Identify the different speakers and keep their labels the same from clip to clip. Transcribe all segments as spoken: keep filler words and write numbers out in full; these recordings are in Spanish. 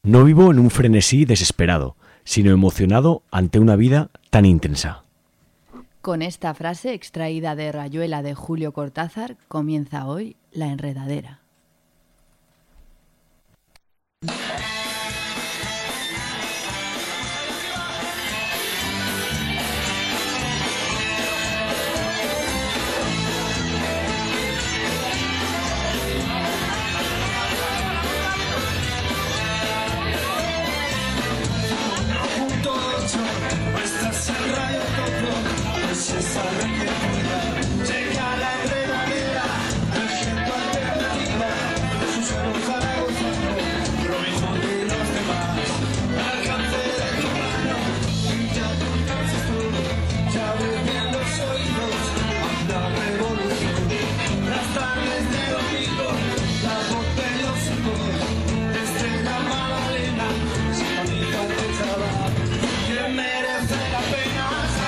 Speaker 1: No vivo en un frenesí desesperado, sino emocionado ante una vida tan intensa.
Speaker 2: Con esta frase extraída de Rayuela de Julio Cortázar comienza hoy La Enredadera.
Speaker 3: Llega la enredadera, ejemplo alternativa, sus ojos zaragozano, lo mismo que los demás. Alcance de tu mano, ya tú conoces todo, ya ves bien los oídos, la revolución. Las tardes de domingo, la voz de los hijos, estrella Magdalena, sintonía de chaval, que merece la pena.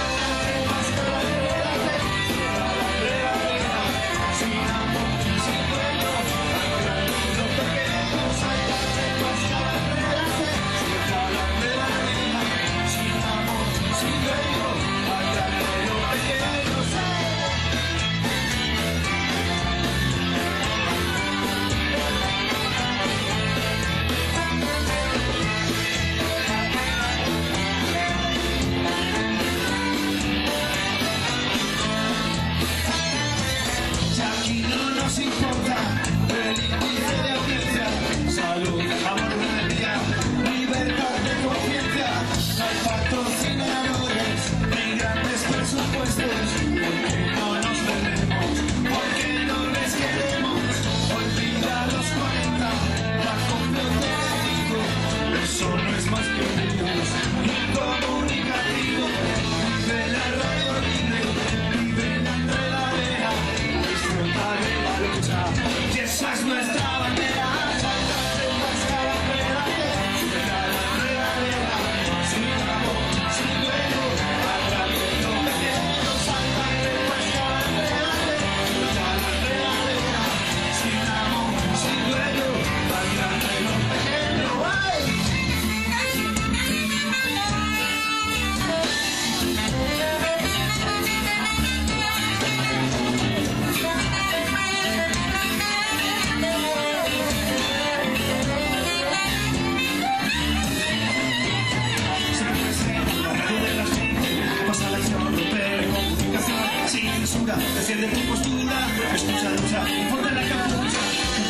Speaker 3: Defiende tu postura, escucha, lucha, ponte la capucha,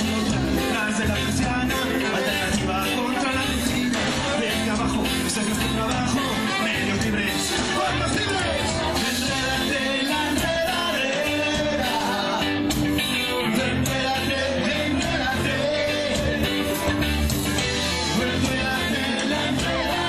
Speaker 3: detrás de la persiana, alternativa contra la medicina, venga abajo, este es nuestro trabajo, medios libres, pueblos libres, enrédate la enredadera, enrédate, enrédate, enrédate la enredadera.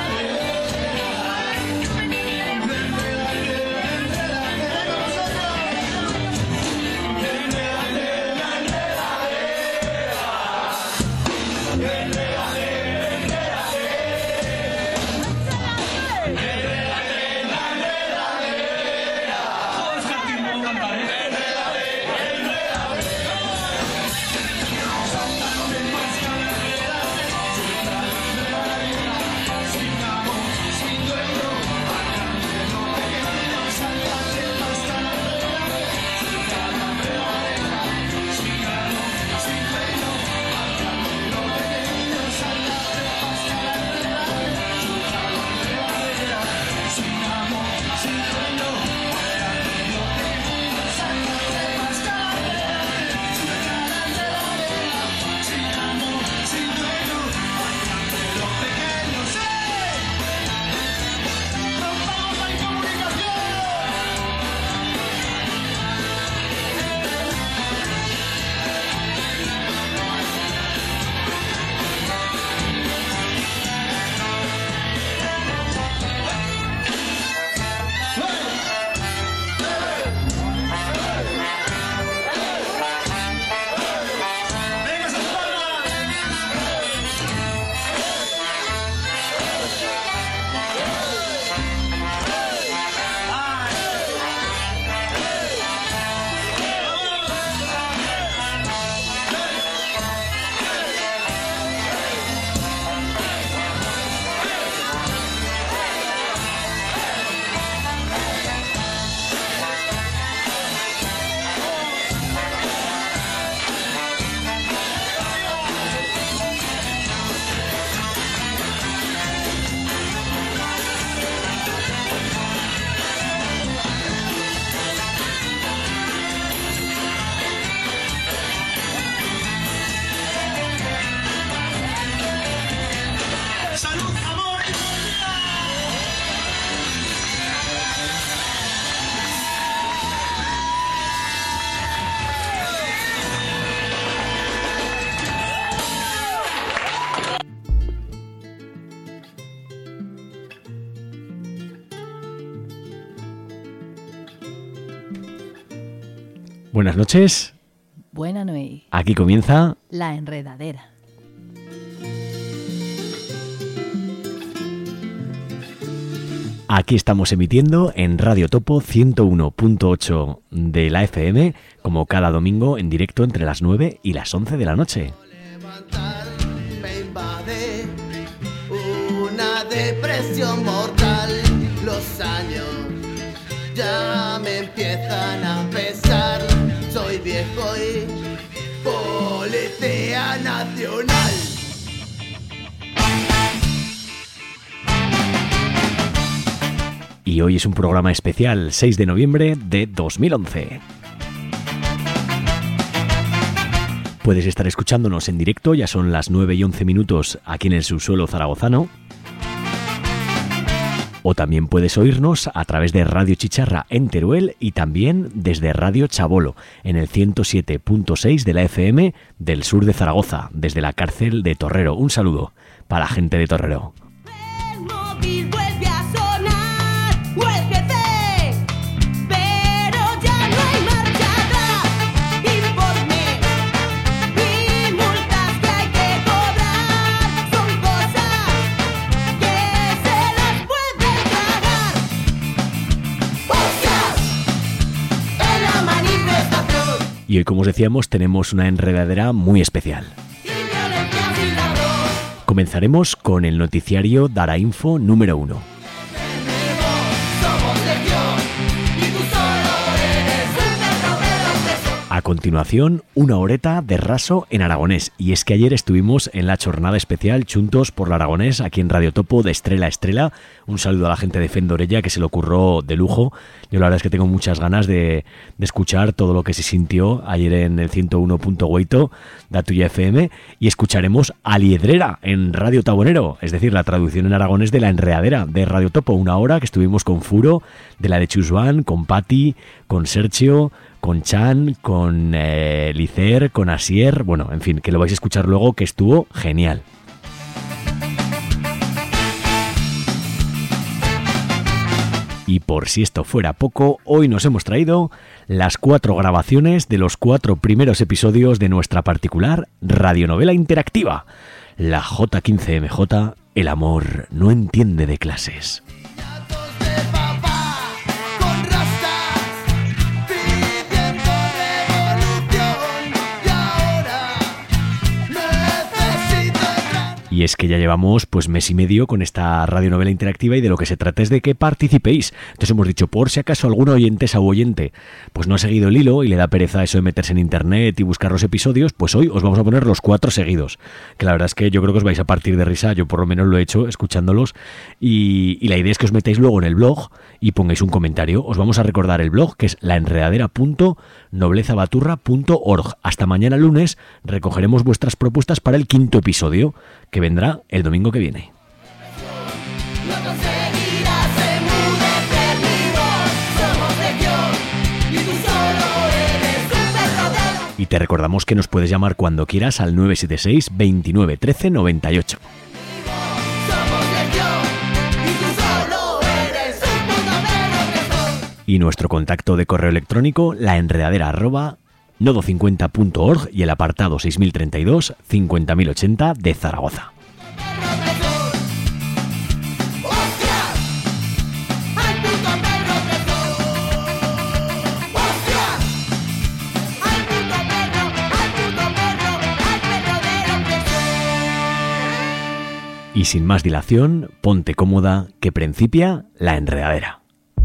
Speaker 1: Buenas noches.
Speaker 2: Buena noche.
Speaker 1: Aquí comienza
Speaker 2: La Enredadera.
Speaker 1: Aquí estamos emitiendo en Radio Topo ciento uno punto ocho de la F M, como cada domingo en directo entre las nueve y las once de la noche.
Speaker 4: Me invade una depresión mortal. Los años ya me empiezan a pesar. Soy viejo y policía nacional.
Speaker 1: Y hoy es un programa especial, seis de noviembre de dos mil once. Puedes estar escuchándonos en directo, ya son las nueve y once minutos aquí en el subsuelo zaragozano. O también puedes oírnos a través de Radio Chicharra en Teruel y también desde Radio Chabolo en el ciento siete punto seis de la F M del sur de Zaragoza, desde la cárcel de Torrero. Un saludo para la gente de Torrero.
Speaker 5: El móvil vuelve a sonar, U S B-C, pero ya no hay marcha atrás. Informe y multas que hay que cobrar son cosas que se las puede tragar. ¡Hostias! En la manifestación
Speaker 1: Y hoy, como os decíamos, tenemos una enredadera muy especial.
Speaker 5: y violencia sin ladrón.
Speaker 1: Comenzaremos con el noticiario Dara Info número uno.
Speaker 5: Somos legión y tú solo eres un verdadero tesoro.
Speaker 1: A continuación, una horeta de raso en aragonés. Y es que ayer estuvimos en la jornada especial Chuntos por la Aragonés, aquí en Radio Topo, de Estrella a Estrella. Un saludo a la gente de Fendorella, que se lo ocurrió de lujo. Yo la verdad es que tengo muchas ganas de, de escuchar todo lo que se sintió ayer en el ciento uno punto ocho de Tuya F M. Y escucharemos a Liedrera en Radio Tabonero, es decir, la traducción en aragonés de La Enredadera de Radio Topo. Una hora que estuvimos con Furo, de la de Chusban, con Pati, con Sergio, con Chan, con eh, Licer, con Asier, bueno, en fin, que lo vais a escuchar luego, que estuvo genial. Y por si esto fuera poco, hoy nos hemos traído las cuatro grabaciones de los cuatro primeros episodios de nuestra particular radionovela interactiva, la J quince M J, El amor no entiende de clases.
Speaker 4: Datos de papá con rastas pidiendo revolución. Y ahora necesito entrar.
Speaker 1: Y es que ya llevamos pues mes y medio con esta radionovela interactiva y de lo que se trata es de que participéis. Entonces hemos dicho, por si acaso algún oyentesa o oyente pues no ha seguido el hilo y le da pereza eso de meterse en internet y buscar los episodios, pues hoy os vamos a poner los cuatro seguidos. Que la verdad es que yo creo que os vais a partir de risa, yo por lo menos lo he hecho escuchándolos. Y, y la idea es que os metáis luego en el blog y pongáis un comentario. Os vamos a recordar el blog, que es laenredadera punto noblezabaturra punto org. Hasta mañana lunes recogeremos vuestras propuestas para el quinto episodio, que vendrá el domingo que viene.
Speaker 5: No conseguirás en un eternivo. Somos legión y tú solo eres un verdadero.
Speaker 1: Y te recordamos que nos puedes llamar cuando quieras al nueve siete seis, veintinueve, trece, noventa y ocho.
Speaker 5: Somos legión y tú solo eres un verdadero tesoro.
Speaker 1: Y nuestro contacto de correo electrónico, laenredadera arroba nodo cincuenta punto org y el apartado seis mil treinta y dos, cincuenta mil ochenta de Zaragoza.
Speaker 5: ¡Hostias! ¡Al puto perro opresor! ¡Hostias! ¡Al puto perro! ¡Al puto perro! ¡Al verdadero opresor!
Speaker 1: Y sin más dilación, ponte cómoda, que principia la enredadera.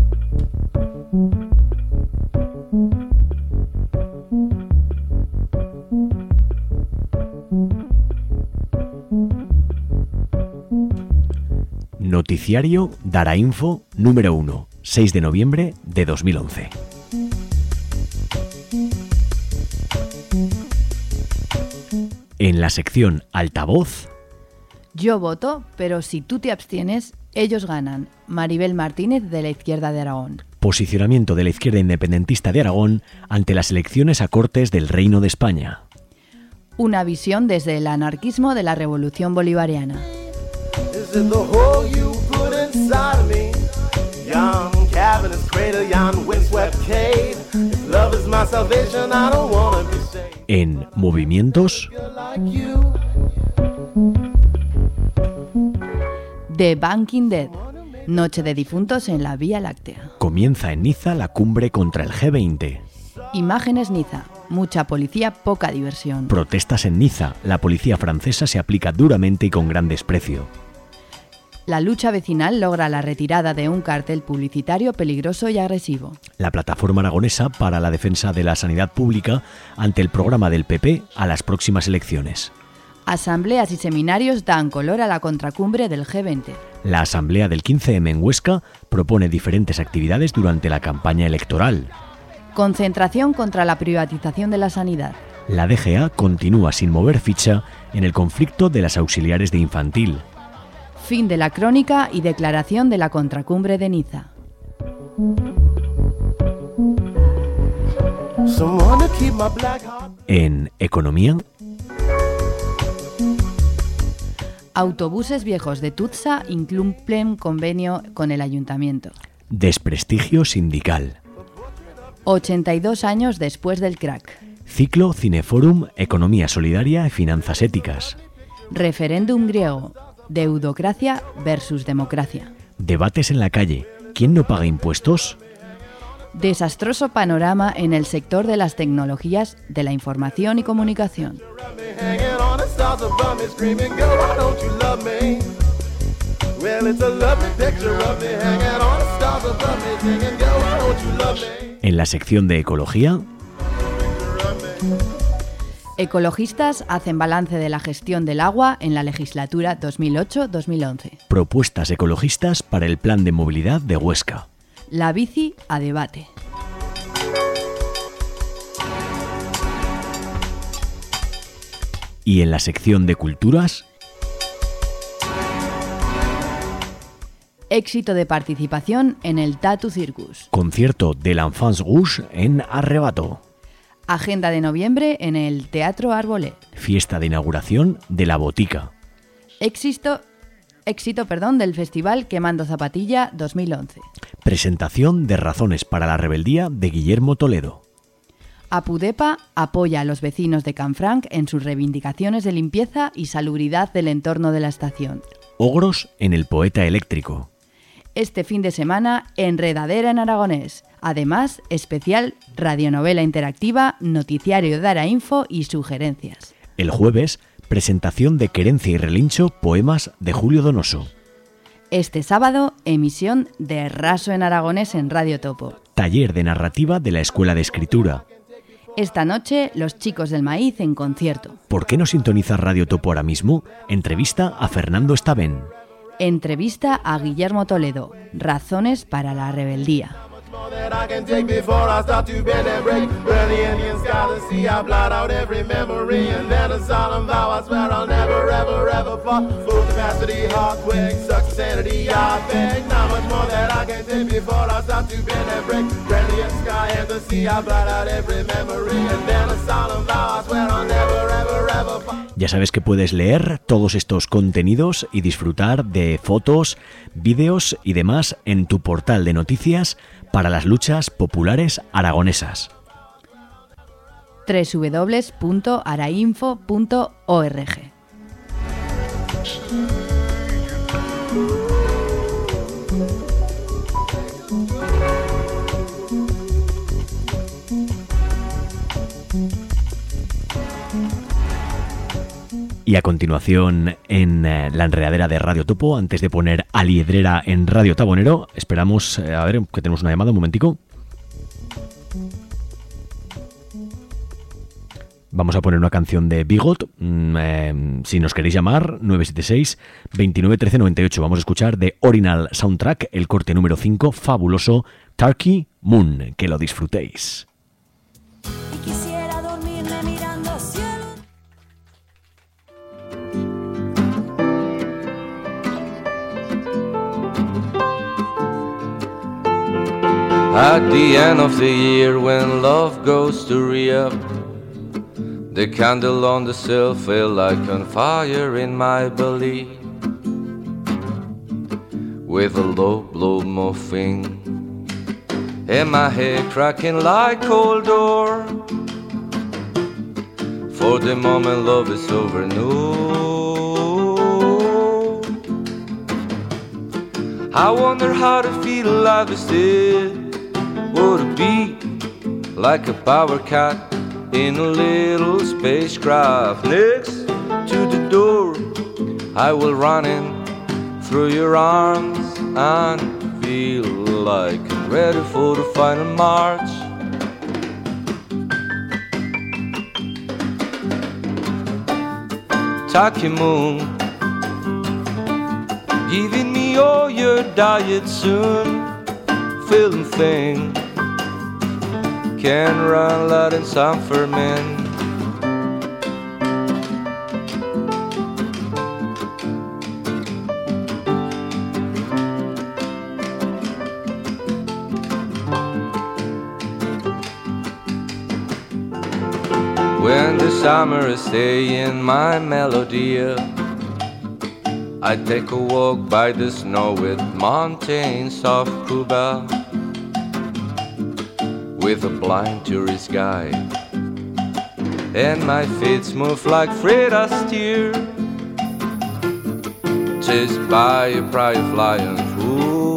Speaker 1: Noticiario Dara Info número uno, seis de noviembre de dos mil once. En la sección Altavoz,
Speaker 2: Yo voto, pero si tú te abstienes, ellos ganan. Maribel Martínez, de la Izquierda de Aragón.
Speaker 1: posicionamiento de la izquierda independentista de Aragón ante las elecciones a Cortes del Reino de España.
Speaker 2: Una visión desde el anarquismo de la Revolución Bolivariana.
Speaker 4: Is it the hole you put inside me? Yon cavernous crater, yon windswept cave. If love is my salvation, I don't wanna be saved
Speaker 1: En movimientos,
Speaker 4: like you.
Speaker 2: The Banking Dead. Noche de difuntos en la Vía Láctea.
Speaker 1: comienza en Niza la cumbre contra el G veinte.
Speaker 2: Imágenes Niza. Mucha policía, poca diversión.
Speaker 1: Protestas en Niza. La policía francesa se aplica duramente y con gran desprecio.
Speaker 2: La lucha vecinal logra la retirada de un cartel publicitario peligroso y agresivo.
Speaker 1: La plataforma aragonesa para la defensa de la sanidad pública ante el programa del P P a las próximas elecciones.
Speaker 2: Asambleas y seminarios dan color a la contracumbre del G veinte.
Speaker 1: La asamblea del quince eme en Huesca propone diferentes actividades durante la campaña electoral.
Speaker 2: Concentración contra la privatización de la sanidad.
Speaker 1: La D G A continúa sin mover ficha en el conflicto de las auxiliares de infantil.
Speaker 2: Fin de la crónica y declaración de la contracumbre de Niza.
Speaker 4: Someone to keep my black heart.
Speaker 1: En economía,
Speaker 2: Autobuses viejos de Tutsa incumplen convenio con el ayuntamiento.
Speaker 1: desprestigio sindical.
Speaker 2: ochenta y dos años después del crack.
Speaker 1: Ciclo Cineforum, Economía Solidaria y Finanzas Éticas.
Speaker 2: Referéndum griego. Deudocracia versus democracia.
Speaker 1: Debates en la calle. ¿Quién no paga impuestos?
Speaker 2: Desastroso panorama en el sector de las tecnologías de la información y comunicación.
Speaker 4: Hanging on the stars above me, screaming, girl, why don't you love me? Well, it's a lovely picture of me, hanging on the stars above me, singing, girl, why don't you love me?
Speaker 1: En la sección de ecología,
Speaker 2: Ecologistas hacen balance de la gestión del agua en la legislatura dos mil ocho dos mil once.
Speaker 1: propuestas ecologistas para el plan de movilidad de Huesca.
Speaker 2: La bici a debate.
Speaker 1: Y en la sección de culturas,
Speaker 2: Éxito de participación en el Tattoo Circus.
Speaker 1: concierto de l'Enfance Rouge en Arrebato.
Speaker 2: Agenda de noviembre en el Teatro Arbolé.
Speaker 1: Fiesta de inauguración de La Botica.
Speaker 2: Éxito, éxito perdón, del Festival Quemando Zapatilla dos mil once.
Speaker 1: Presentación de Razones para la Rebeldía de Guillermo Toledo.
Speaker 2: Apudepa apoya a los vecinos de Canfranc en sus reivindicaciones de limpieza y salubridad del entorno de la estación.
Speaker 1: Ogros en el Poeta Eléctrico.
Speaker 2: Este fin de semana, Enredadera en Aragonés. Además, especial radionovela interactiva, noticiario de Arainfo y sugerencias.
Speaker 1: El jueves, presentación de Querencia y Relincho, poemas de Julio Donoso.
Speaker 2: Este sábado, emisión de Raso en Aragonés en Radio Topo.
Speaker 1: Taller de narrativa de la Escuela de Escritura.
Speaker 2: Esta noche, Los Chicos del Maíz en concierto.
Speaker 1: ¿Por qué no sintoniza Radio Topo ahora mismo? Entrevista a Fernando Estaben.
Speaker 2: Entrevista a Guillermo Toledo. Razones para la rebeldía.
Speaker 4: More that I can take before I start to bend and break. Where the Indian sky to see, I blot out every memory. And then a solemn vow, I swear I'll never, ever, ever fall. Full capacity, heart quick, such sanity, I beg. Not much more that I can take before I start to bend and break. Where the Indian sky and the sea, I blot out every memory. And then a solemn vow, I swear I'll never, ever, ever fall.
Speaker 1: Ya sabes que puedes leer todos estos contenidos y disfrutar de fotos, vídeos y demás en tu portal de noticias para las luchas populares aragonesas.
Speaker 2: doble u doble u doble u punto arainfo punto org.
Speaker 1: Y a continuación, en eh, la enredadera de Radio Topo, antes de poner a Liedrera en Radio Tabonero, esperamos, eh, a ver, que tenemos una llamada, un momentico. Vamos a poner una canción de Bigot. Mm, eh, si nos queréis llamar, nueve siete seis, veintinueve trece noventa y ocho. Vamos a escuchar de Original Soundtrack, el corte número cinco, fabuloso, Turkey Moon. Que lo disfrutéis.
Speaker 5: Y quisiera dormirme mirando al cielo.
Speaker 6: At the end of the year when love goes to re-up, the candle on the sill fell like on fire in my belly, with a low blow muffin and my head cracking like cold door. For the moment love is over, no. I wonder how to feel alive instead. Would it be like a power cat in a little spacecraft? Next to the door I will run in through your arms and feel like I'm ready for the final march. Taki moon, giving me all your diet soon. Feeling thing can run loud in some ferment. When the summer is staying my melody, I take a walk by the snow-white mountains of Cuba with a blind tourist guide, and my feet move like Fred Astaire, chased by a pride of lions. Ooh.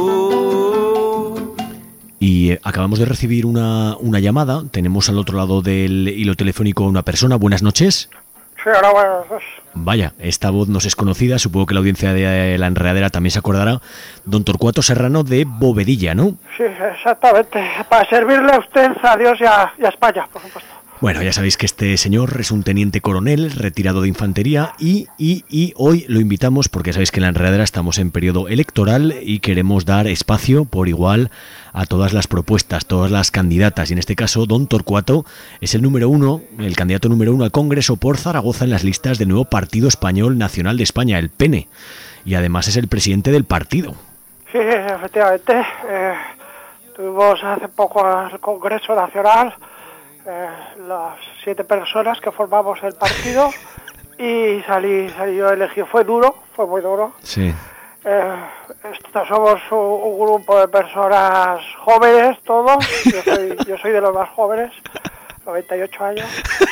Speaker 1: Y acabamos de recibir una, una llamada. Tenemos al otro lado del hilo telefónico una persona. Buenas noches.
Speaker 7: Sí, hola, buenas noches.
Speaker 1: Vaya, esta voz nos es conocida. Supongo que la audiencia de La Enredadera también se acordará. Don Torcuato Serrano de Bovedilla, ¿no?
Speaker 7: Sí, exactamente. Para servirle a usted, a Dios y a, y a España, por supuesto.
Speaker 1: Bueno, ya sabéis que este señor es un teniente coronel retirado de infantería y, y, y hoy lo invitamos porque sabéis que en La Enredadera estamos en periodo electoral y queremos dar espacio por igual a todas las propuestas, todas las candidatas. Y en este caso, don Torcuato es el número uno, el candidato número uno al Congreso por Zaragoza en las listas del nuevo Partido Español Nacional de España, el P N E. Y además es el presidente del partido.
Speaker 7: Sí, efectivamente. Eh, tuvimos hace poco el Congreso Nacional, eh, las siete personas que formamos el partido, y salí, salí yo elegido. Fue duro, fue muy duro.
Speaker 1: Sí.
Speaker 7: Eh, estos somos un, un grupo de personas jóvenes, todos. Yo soy, yo soy de los más jóvenes, noventa y ocho años.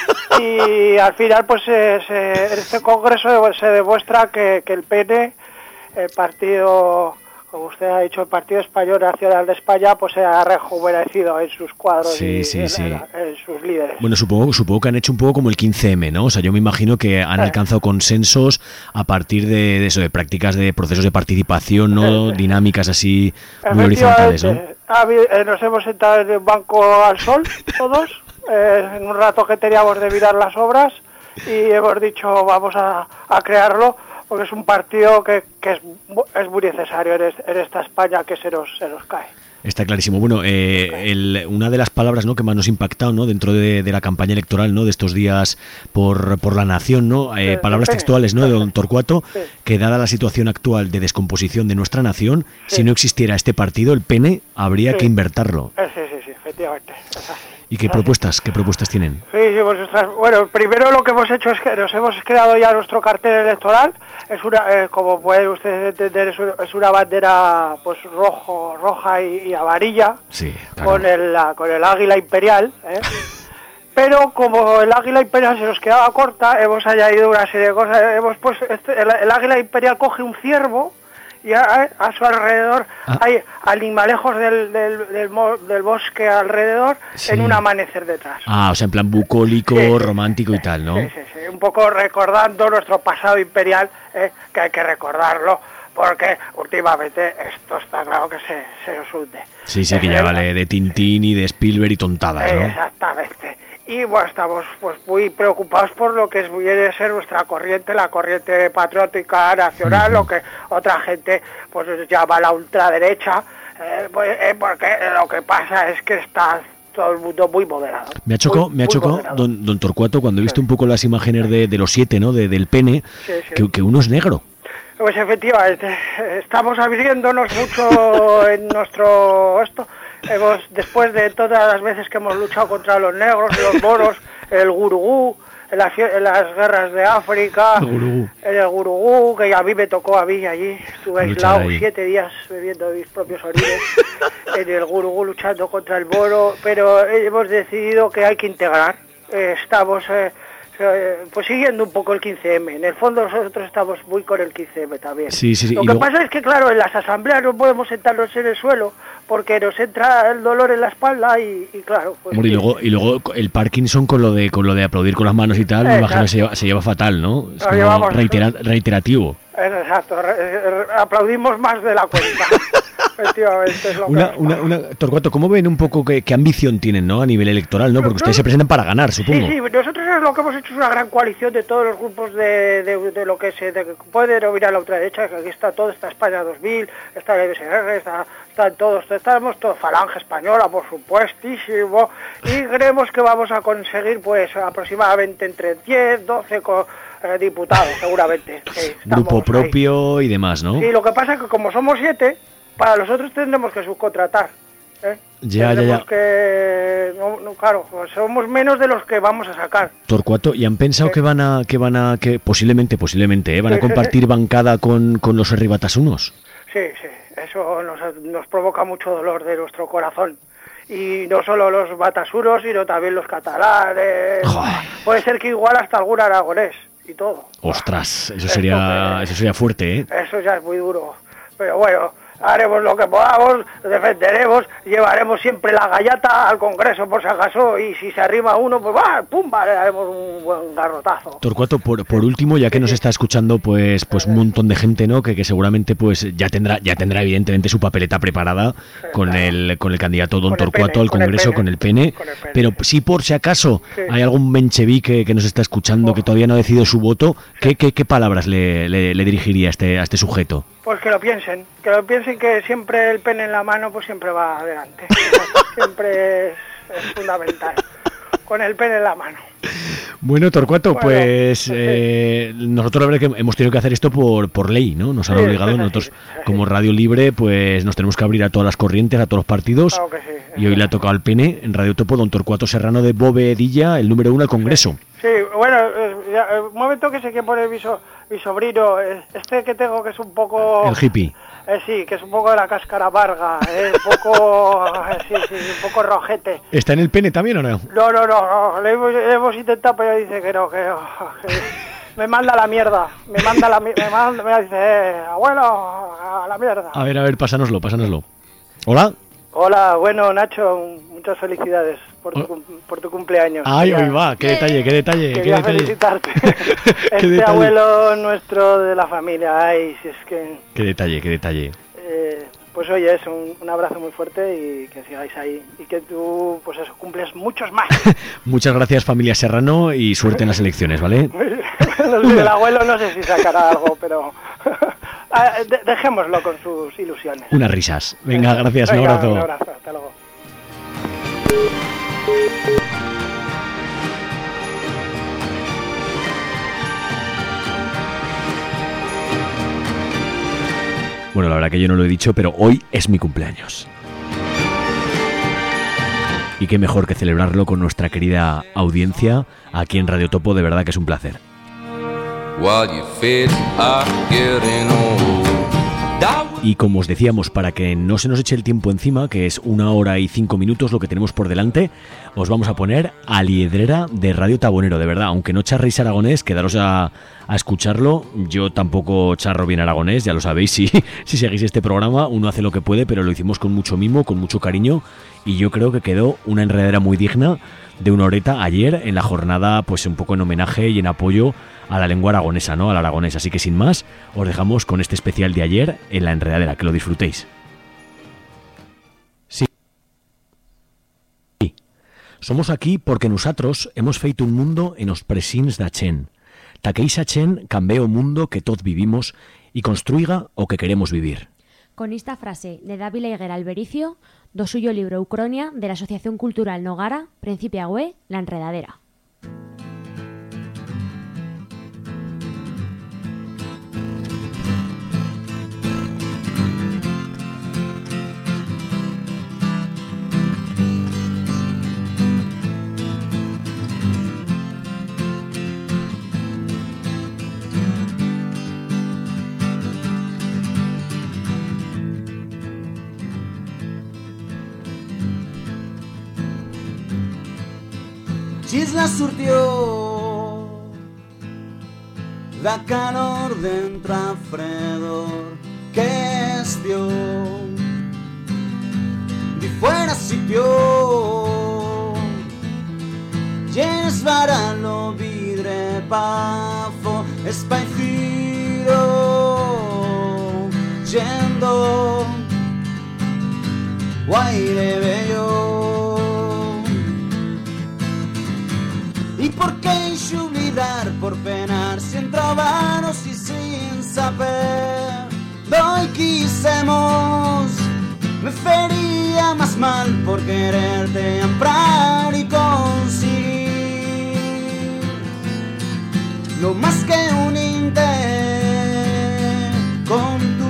Speaker 7: Y al final, pues se, se, en este congreso se demuestra que, que el P N E, el partido, como usted ha dicho, el Partido Español Nacional de España, pues se ha rejuvenecido en sus cuadros
Speaker 1: Sí,
Speaker 7: y
Speaker 1: sí,
Speaker 7: en,
Speaker 1: sí.
Speaker 7: en- en sus líderes.
Speaker 1: Bueno, supongo, supongo que han hecho un poco como el quince eme, ¿no? O sea, yo me imagino que han
Speaker 7: Sí.
Speaker 1: alcanzado consensos a partir de, de eso, de prácticas de procesos de participación, ¿no?
Speaker 7: Sí, sí.
Speaker 1: Dinámicas así muy horizontales, ¿no?
Speaker 7: Efectivamente, ha habido- eh, nos hemos sentado en un banco al sol, todos, eh, en un rato que teníamos de mirar las obras, y hemos dicho vamos a, a crearlo, porque es un partido que, que es, mu- es muy necesario en, es- en esta España que se nos, se nos cae.
Speaker 1: Está clarísimo. Bueno, eh, el- una de las palabras, ¿no?, que más nos ha impactado, ¿no?, dentro de, de la campaña electoral, ¿no?, de estos días por, por la nación, ¿no?, eh,
Speaker 7: Sí,
Speaker 1: palabras
Speaker 7: sí.
Speaker 1: textuales, ¿no?, de don Torcuato,
Speaker 7: Sí.
Speaker 1: que dada la situación actual de descomposición de nuestra nación,
Speaker 7: Sí.
Speaker 1: si no existiera este partido, el P N E, habría
Speaker 7: Sí.
Speaker 1: que invertirlo.
Speaker 7: Eh, sí, sí, sí, efectivamente. Es así.
Speaker 1: ¿Y qué
Speaker 7: Es así.
Speaker 1: propuestas, qué propuestas tienen?
Speaker 7: Sí, sí, pues, ostras, bueno, primero lo que hemos hecho es que nos hemos creado ya nuestro cartel electoral. Es una, eh, como pueden ustedes entender, es, un- es una bandera pues rojo, roja y, y amarilla,
Speaker 1: Sí, claro.
Speaker 7: con el la- con el águila imperial, ¿eh? Pero como el águila imperial se nos quedaba corta, hemos añadido una serie de cosas. Hemos puesto este- el, el águila imperial coge un ciervo y a, a su alrededor
Speaker 1: Ah.
Speaker 7: hay animalejos del, del, del, mo- del bosque alrededor,
Speaker 1: Sí.
Speaker 7: en un amanecer detrás.
Speaker 1: Ah, o sea, en plan bucólico,
Speaker 7: Sí, sí,
Speaker 1: romántico y tal, ¿no?
Speaker 7: Sí, sí, sí, un poco recordando nuestro pasado imperial, eh, que hay que recordarlo, porque últimamente esto está claro que se, se nos hunde.
Speaker 1: Sí, sí, que ya vale de Tintín y de Spielberg y tontadas, ¿no?
Speaker 7: Exactamente. Y bueno, estamos pues muy preocupados por lo que es, viene a ser nuestra corriente, la corriente patriótica nacional, lo que otra gente pues llama la ultraderecha, eh, pues, eh, porque lo que pasa es que está todo el mundo muy moderado.
Speaker 1: Me ha chocado,
Speaker 7: Muy-
Speaker 1: me ha
Speaker 7: muy
Speaker 1: chocado
Speaker 7: moderado.
Speaker 1: don, don Torcuato, cuando he visto
Speaker 7: Sí.
Speaker 1: un poco las imágenes de, de los siete, ¿no?, de, del P N E,
Speaker 7: Sí, sí.
Speaker 1: que, que uno es negro.
Speaker 7: Pues efectivamente, estamos abriéndonos mucho en nuestro esto. Hemos, después de todas las veces que hemos luchado contra los negros, los moros, el gurugú, en las, fie- en las guerras de África,
Speaker 1: El Gurugú.
Speaker 7: en el Gurugú, que a mí me tocó a mí allí, estuve
Speaker 1: Luchar
Speaker 7: aislado
Speaker 1: ahí.
Speaker 7: siete días bebiendo mis propios orines, en el Gurugú luchando contra el mono, pero hemos decidido que hay que integrar, eh, estamos... Eh, eh, pues siguiendo un poco el quince eme, en el fondo nosotros estamos muy con el quince eme también.
Speaker 1: Sí, sí, sí,
Speaker 7: Lo
Speaker 1: y
Speaker 7: que
Speaker 1: luego-
Speaker 7: pasa es que claro, en las asambleas no podemos sentarnos en el suelo porque nos entra el dolor en la espalda y, y claro, pues
Speaker 1: Hombre, y
Speaker 7: sí.
Speaker 1: luego, y luego el Parkinson con lo de con lo de aplaudir con las manos y tal, me
Speaker 7: Exacto.
Speaker 1: imagino que se lleva, se lleva fatal, ¿no? Es
Speaker 7: Lo
Speaker 1: como
Speaker 7: llevamos-
Speaker 1: reitera- reiterativo.
Speaker 7: Exacto, re- re- aplaudimos más de la cuenta. Efectivamente, es lo
Speaker 1: Una,
Speaker 7: que
Speaker 1: una, una, Torcuato, ¿cómo ven un poco qué, qué ambición tienen, ¿no? A nivel electoral, ¿no? Porque ustedes se presentan para ganar, supongo.
Speaker 7: Sí, sí, nosotros es lo que hemos hecho es una gran coalición de todos los grupos de, de, de lo que se de, puede denominar la ultraderecha, que aquí está todo, está España dos mil, está el E B S R, está, están todos, estamos todos, Falange Española, por supuestísimo, y creemos que vamos a conseguir pues aproximadamente entre diez, doce co- eh, diputados, seguramente. Sí, estamos
Speaker 1: Grupo
Speaker 7: ahí.
Speaker 1: propio y demás, ¿no?
Speaker 7: Sí, lo que pasa es que como somos siete, para nosotros tendremos que subcontratar. ¿eh?
Speaker 1: Ya, ya,
Speaker 7: Tendremos
Speaker 1: ya.
Speaker 7: que, no, no, claro, pues somos menos de los que vamos a sacar.
Speaker 1: Torcuato, ¿y han pensado
Speaker 7: Sí.
Speaker 1: que van a, que van a, que posiblemente, posiblemente, ¿eh? van a
Speaker 7: Sí, sí,
Speaker 1: compartir bancada con, con los herribatasunos?
Speaker 7: Sí, sí, eso nos, nos provoca mucho dolor de nuestro corazón. Y no solo los batasuros, sino también los catalanes.
Speaker 1: Joder.
Speaker 7: Puede ser que igual hasta algún aragonés y todo.
Speaker 1: Ostras, eso
Speaker 7: Esto
Speaker 1: sería,
Speaker 7: que-
Speaker 1: eso sería fuerte, ¿eh?
Speaker 7: Eso ya es muy duro. Pero bueno, haremos lo que podamos, defenderemos, llevaremos siempre la gallata al Congreso por si acaso, y si se arrima uno, pues va, pumba, le daremos un buen garrotazo.
Speaker 1: Torcuato, por, por último, ya que nos está escuchando pues pues un montón de gente, ¿no? Que, que seguramente pues ya tendrá ya tendrá evidentemente su papeleta preparada con el con el candidato don
Speaker 7: Con el
Speaker 1: Torcuato
Speaker 7: pene,
Speaker 1: al
Speaker 7: con el
Speaker 1: Congreso
Speaker 7: pene,
Speaker 1: con el pene,
Speaker 7: con el pene.
Speaker 1: pero si por si acaso
Speaker 7: Sí.
Speaker 1: hay algún mencheví que, que nos está escuchando que todavía no ha decidido su voto, ¿qué, qué, qué palabras le, le, le dirigiría a este a este sujeto?
Speaker 7: Pues que lo piensen, que lo piensen, que siempre el pene en la mano pues siempre va adelante. Siempre es, es fundamental. Con el pene en la mano.
Speaker 1: Bueno, Torcuato,
Speaker 7: Bueno,
Speaker 1: pues
Speaker 7: sí.
Speaker 1: eh, nosotros la verdad que hemos tenido que hacer esto por, por ley, ¿no? Nos han
Speaker 7: Sí,
Speaker 1: obligado,
Speaker 7: es así,
Speaker 1: nosotros
Speaker 7: es así.
Speaker 1: como Radio Libre, pues nos tenemos que abrir a todas las corrientes, a todos los partidos.
Speaker 7: Claro que sí.
Speaker 1: Y hoy le ha tocado al pene en Radio Topo don Torcuato Serrano de Bovedilla, el número uno al Congreso.
Speaker 7: Sí, bueno, eh, ya, eh, un momento que sé que pone mi, so- mi sobrino, eh, este que tengo que es un poco...
Speaker 1: El hippie.
Speaker 7: Eh, sí, que es un poco de la cáscara amarga, eh, un poco... eh, sí, sí, un poco rojete.
Speaker 1: ¿Está en el pene también o no?
Speaker 7: No, no, no, no, le hemos, le hemos intentado, pero dice que no, que, no, que me manda a la mierda, me manda a la mi- me manda, me dice, eh, abuelo, a la mierda.
Speaker 1: A ver, a ver, pásanoslo, pásanoslo. ¿Hola?
Speaker 7: Hola, bueno, Nacho, muchas felicidades por tu, cum- por tu cumpleaños.
Speaker 1: Ay,
Speaker 7: Quería-
Speaker 1: hoy va, qué detalle, qué detalle, qué
Speaker 7: Quería
Speaker 1: detalle.
Speaker 7: felicitarte.
Speaker 1: Qué
Speaker 7: Este
Speaker 1: detalle.
Speaker 7: abuelo nuestro de la familia, ay, si es que...
Speaker 1: Qué detalle, qué detalle.
Speaker 7: eh, pues oye, es un, un abrazo muy fuerte y que sigáis ahí. Y que tú, pues eso, cumples muchos más.
Speaker 1: Muchas gracias, familia Serrano, y suerte en las elecciones, ¿vale?
Speaker 7: No sé, el abuelo no sé si sacará algo, pero... Ah, de- dejémoslo con sus ilusiones.
Speaker 1: Unas risas. Venga, gracias, un
Speaker 7: Venga,
Speaker 1: abrazo.
Speaker 7: Un abrazo, hasta luego.
Speaker 1: Bueno, la verdad que yo no lo he dicho, pero hoy es mi cumpleaños. Y qué mejor que celebrarlo con nuestra querida audiencia aquí en Radio Topo, de verdad que es un placer.
Speaker 6: While your feet are getting old.
Speaker 1: Y como os decíamos, para que no se nos eche el tiempo encima, que es una hora y cinco minutos lo que tenemos por delante, os vamos a poner a Liedrera de Radio Tabonero, de verdad. Aunque no charréis aragonés, quedaros a, a escucharlo. Yo tampoco charro bien aragonés, ya lo sabéis, si, si seguís este programa, uno hace lo que puede, pero lo hicimos con mucho mimo, con mucho cariño, y yo creo que quedó una enredadera muy digna de una horeta ayer en la jornada, pues un poco en homenaje y en apoyo a la lengua aragonesa, ¿no? Al aragonés. Así que sin más, os dejamos con este especial de ayer en la enredadera. Que lo disfrutéis. Sí. Sí. Somos aquí porque nosotros hemos feito un mundo en os presins da chen. Taqueis a chen cambia o mundo que todos vivimos y construiga o que queremos vivir.
Speaker 8: Con esta frase de Dávila Higuera Albericio, do suyo libro Ucronia de la Asociación Cultural Nogara, Principia Güe, La Enredadera.
Speaker 9: Gis la sortió da calor dentro a fredor que estió di fuera sitio yes varalo vidre pafo espaicido yendo guaire bello y por qué olvidar por penar sin trobarnos y sin saber hoy quisemos me fería más mal por quererte amprar y conseguir no más que un intento con tú.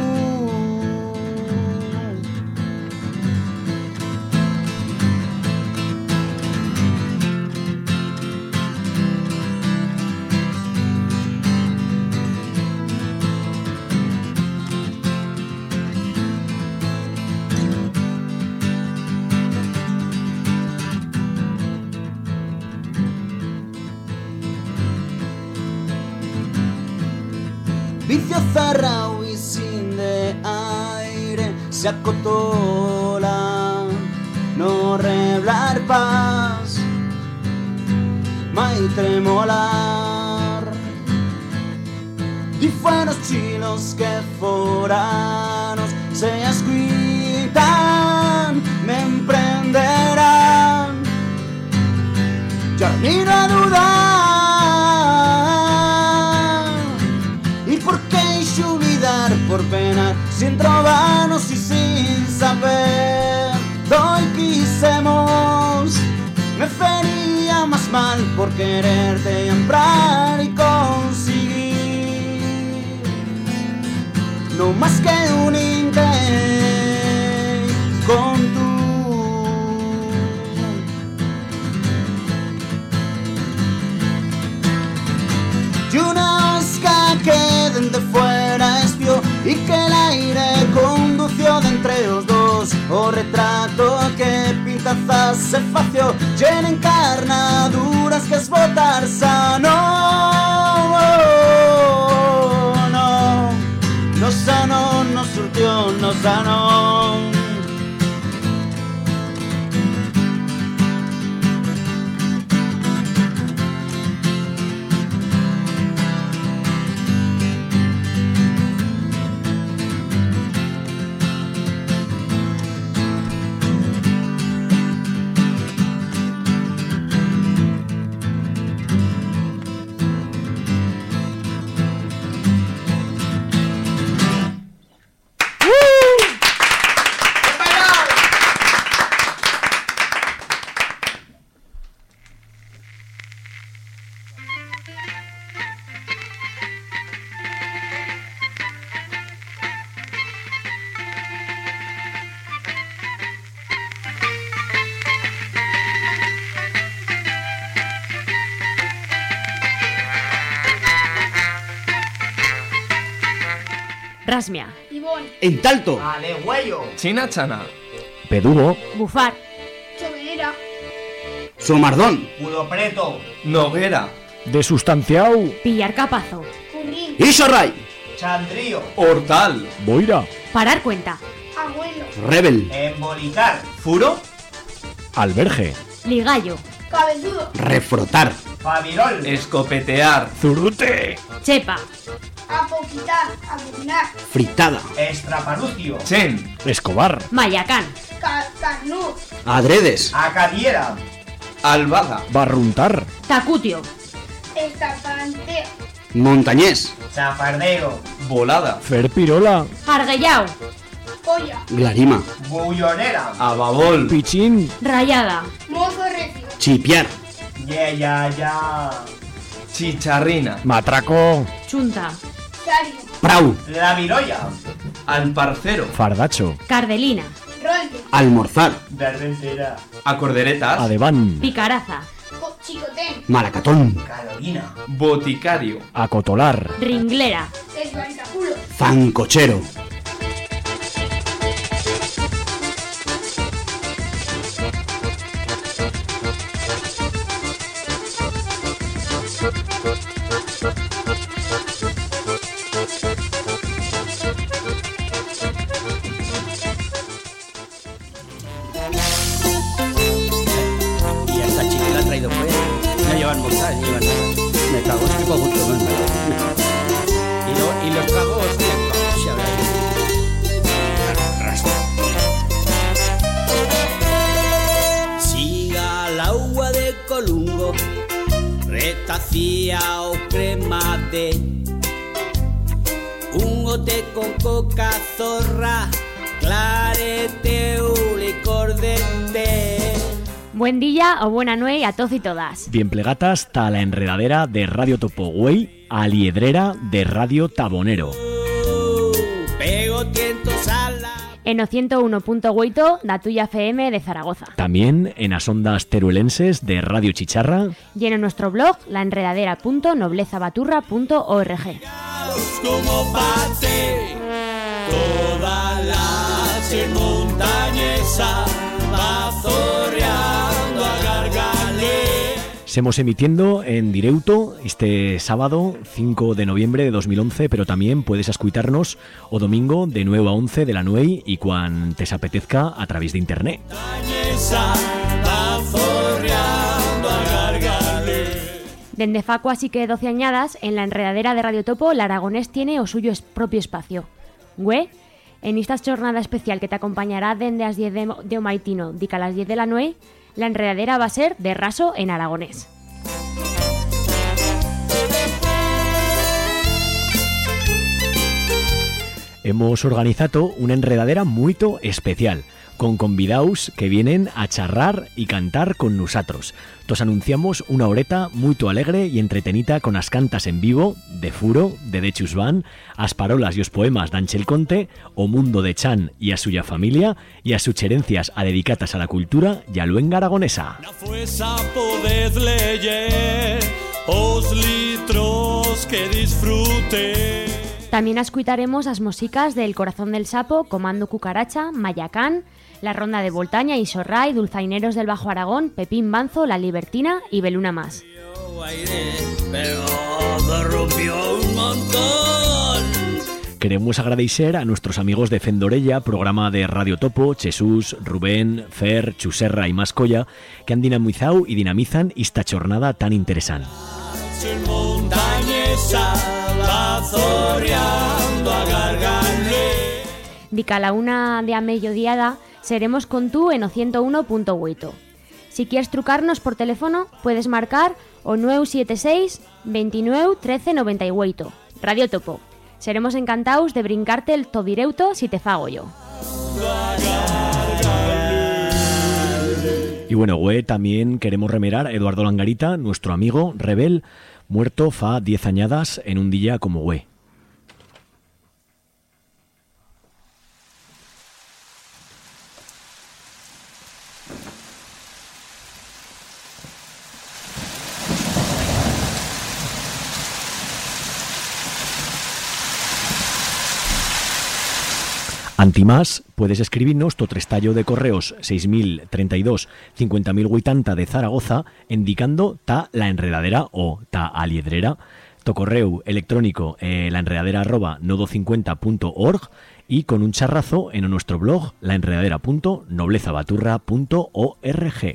Speaker 9: Vicio cerrado y sin de aire se acotola no reblar paz mai tremolar di fueros chilos que foranos se escuitan me emprenderán ya ni a dudar. Por penar, sin trobarnos y sin saber hoy quisemos me fería más mal por quererte amprar y conseguir no más que un intento con tú. Y una osca que desde fuera espió y que el aire condució de entre los dos o retrato que pintazas se fació llena encarnaduras que es botar sano no no sano no surtió no sano.
Speaker 8: Rasmia,
Speaker 9: En Talto,
Speaker 10: China Chana,
Speaker 1: Pedugo,
Speaker 8: bufar,
Speaker 5: Chovenera,
Speaker 9: Somardón,
Speaker 10: Noguera,
Speaker 1: Desustanciao,
Speaker 8: pillar capazo,
Speaker 5: Currín,
Speaker 9: Isorray,
Speaker 10: Hortal,
Speaker 1: Boira,
Speaker 8: parar cuenta,
Speaker 5: Abuelo,
Speaker 9: Rebel,
Speaker 10: Furo,
Speaker 1: Alberge,
Speaker 8: ligallo,
Speaker 5: Cabezudo,
Speaker 9: Refrotar,
Speaker 10: Escopetear,
Speaker 1: Zurrute,
Speaker 8: chepa,
Speaker 5: Apoquitar, Apunar,
Speaker 9: Fritada,
Speaker 10: Chen,
Speaker 1: Escobar,
Speaker 8: mayacán,
Speaker 5: Ca- Carnú,
Speaker 9: Adredes,
Speaker 10: Albada,
Speaker 1: Barruntar,
Speaker 8: tacutio,
Speaker 5: Estafante,
Speaker 9: Montañés,
Speaker 10: Volada,
Speaker 1: Ferpirola,
Speaker 8: arguellao,
Speaker 5: Polla,
Speaker 9: Glarima,
Speaker 10: Ababol,
Speaker 1: Pichín,
Speaker 8: rayada,
Speaker 5: Mozo Recio,
Speaker 9: Chipiar,
Speaker 10: Chicharrina,
Speaker 1: Matraco,
Speaker 8: chunta,
Speaker 5: Sario,
Speaker 9: Prau,
Speaker 10: Alparcero,
Speaker 1: Fardacho,
Speaker 8: cardelina,
Speaker 5: Rolde,
Speaker 9: Almorzar,
Speaker 10: Acorderetas,
Speaker 1: Adeván,
Speaker 8: picaraza,
Speaker 5: Co- Chicotén,
Speaker 9: Malacatón,
Speaker 10: Boticario,
Speaker 1: Acotolar,
Speaker 8: ringlera,
Speaker 5: Esbarizaculo,
Speaker 9: Zancochero,
Speaker 11: llevan montadas, llevan nada. Me cago en el conjunto, ¿no? Y, lo, y los tragos, bien, se habla de siga el agua de colungo, retacía o crema de un gote con coca zorra, clarete o licor de té.
Speaker 8: Buen día o buena nuei a todos y todas.
Speaker 1: Bien plegatas ta la enredadera de Radio Topo Güey, a liedrera de Radio Tabonero.
Speaker 11: Pego tientos a la...
Speaker 8: En o ciento uno punto ocho da tuya F M de Zaragoza.
Speaker 1: También en las ondas teruelenses de Radio Chicharra.
Speaker 8: Y en nuestro blog, laenredadera punto noblezabaturra punto org.
Speaker 11: Como pate, toda la montañesa va zorreando a gargale.
Speaker 1: Semos emitiendo en directo este sábado cinco de noviembre de dos mil once, pero también puedes escucharnos o domingo de nueve a once de la nuei y cuando te apetezca a través de internet.
Speaker 8: Dende faco así que doce añadas, en la enredadera de Radio Topo, el aragonés tiene o suyo es propio espacio. Güe, en esta jornada especial que te acompañará dende las diez de, de o maitino, dica a las diez de la nuei, la enredadera va a ser de raso en aragonés.
Speaker 1: Hemos organizado una enredadera muy especial, con convidaos que vienen a charrar y cantar con nosotros. Tos anunciamos una horeta muy alegre y entretenida con as cantas en vivo de Furo, de Dechus Van, as parolas y os poemas d'Anchel Conte, o mundo de Chan y a suya familia, y a sus herencias a dedicatas a la cultura y a luenga aragonesa.
Speaker 12: La fuesa poded leer os litros que disfrute.
Speaker 8: También escucharemos las músicas del Corazón del Sapo, Comando Cucaracha, Mayacán, La Ronda de Voltaña, Isorray, Dulzaineros del Bajo Aragón, Pepín Banzo, La Libertina y Beluna Más.
Speaker 1: Queremos agradecer a nuestros amigos de Fendorella, programa de Radio Topo, Jesús, Rubén, Fer, Chuserra y Mascoya, que han dinamizado y dinamizan esta jornada tan interesante.
Speaker 8: Dica la una de a mediodiada seremos con tú en o ciento uno punto ocho. Si quieres trucarnos por teléfono, puedes marcar o nueve siete seis, veintinueve, trece, noventa y ocho. Radio Topo. Seremos encantados de brincarte el todireuto si te fago yo.
Speaker 1: Y bueno, güey, también queremos remerar a Eduardo Langarita, nuestro amigo rebel, muerto fa diez añadas en un día como güey. Antimás, puedes escribirnos tu trestallo de correos seis mil treinta y dos, cincuenta mil ochenta de Zaragoza, indicando ta la enredadera o ta aliedrera, tu correo electrónico eh, laenredadera arroba nodo cincuenta punto org y con un charrazo en nuestro blog laenredadera punto noblezabaturra punto org.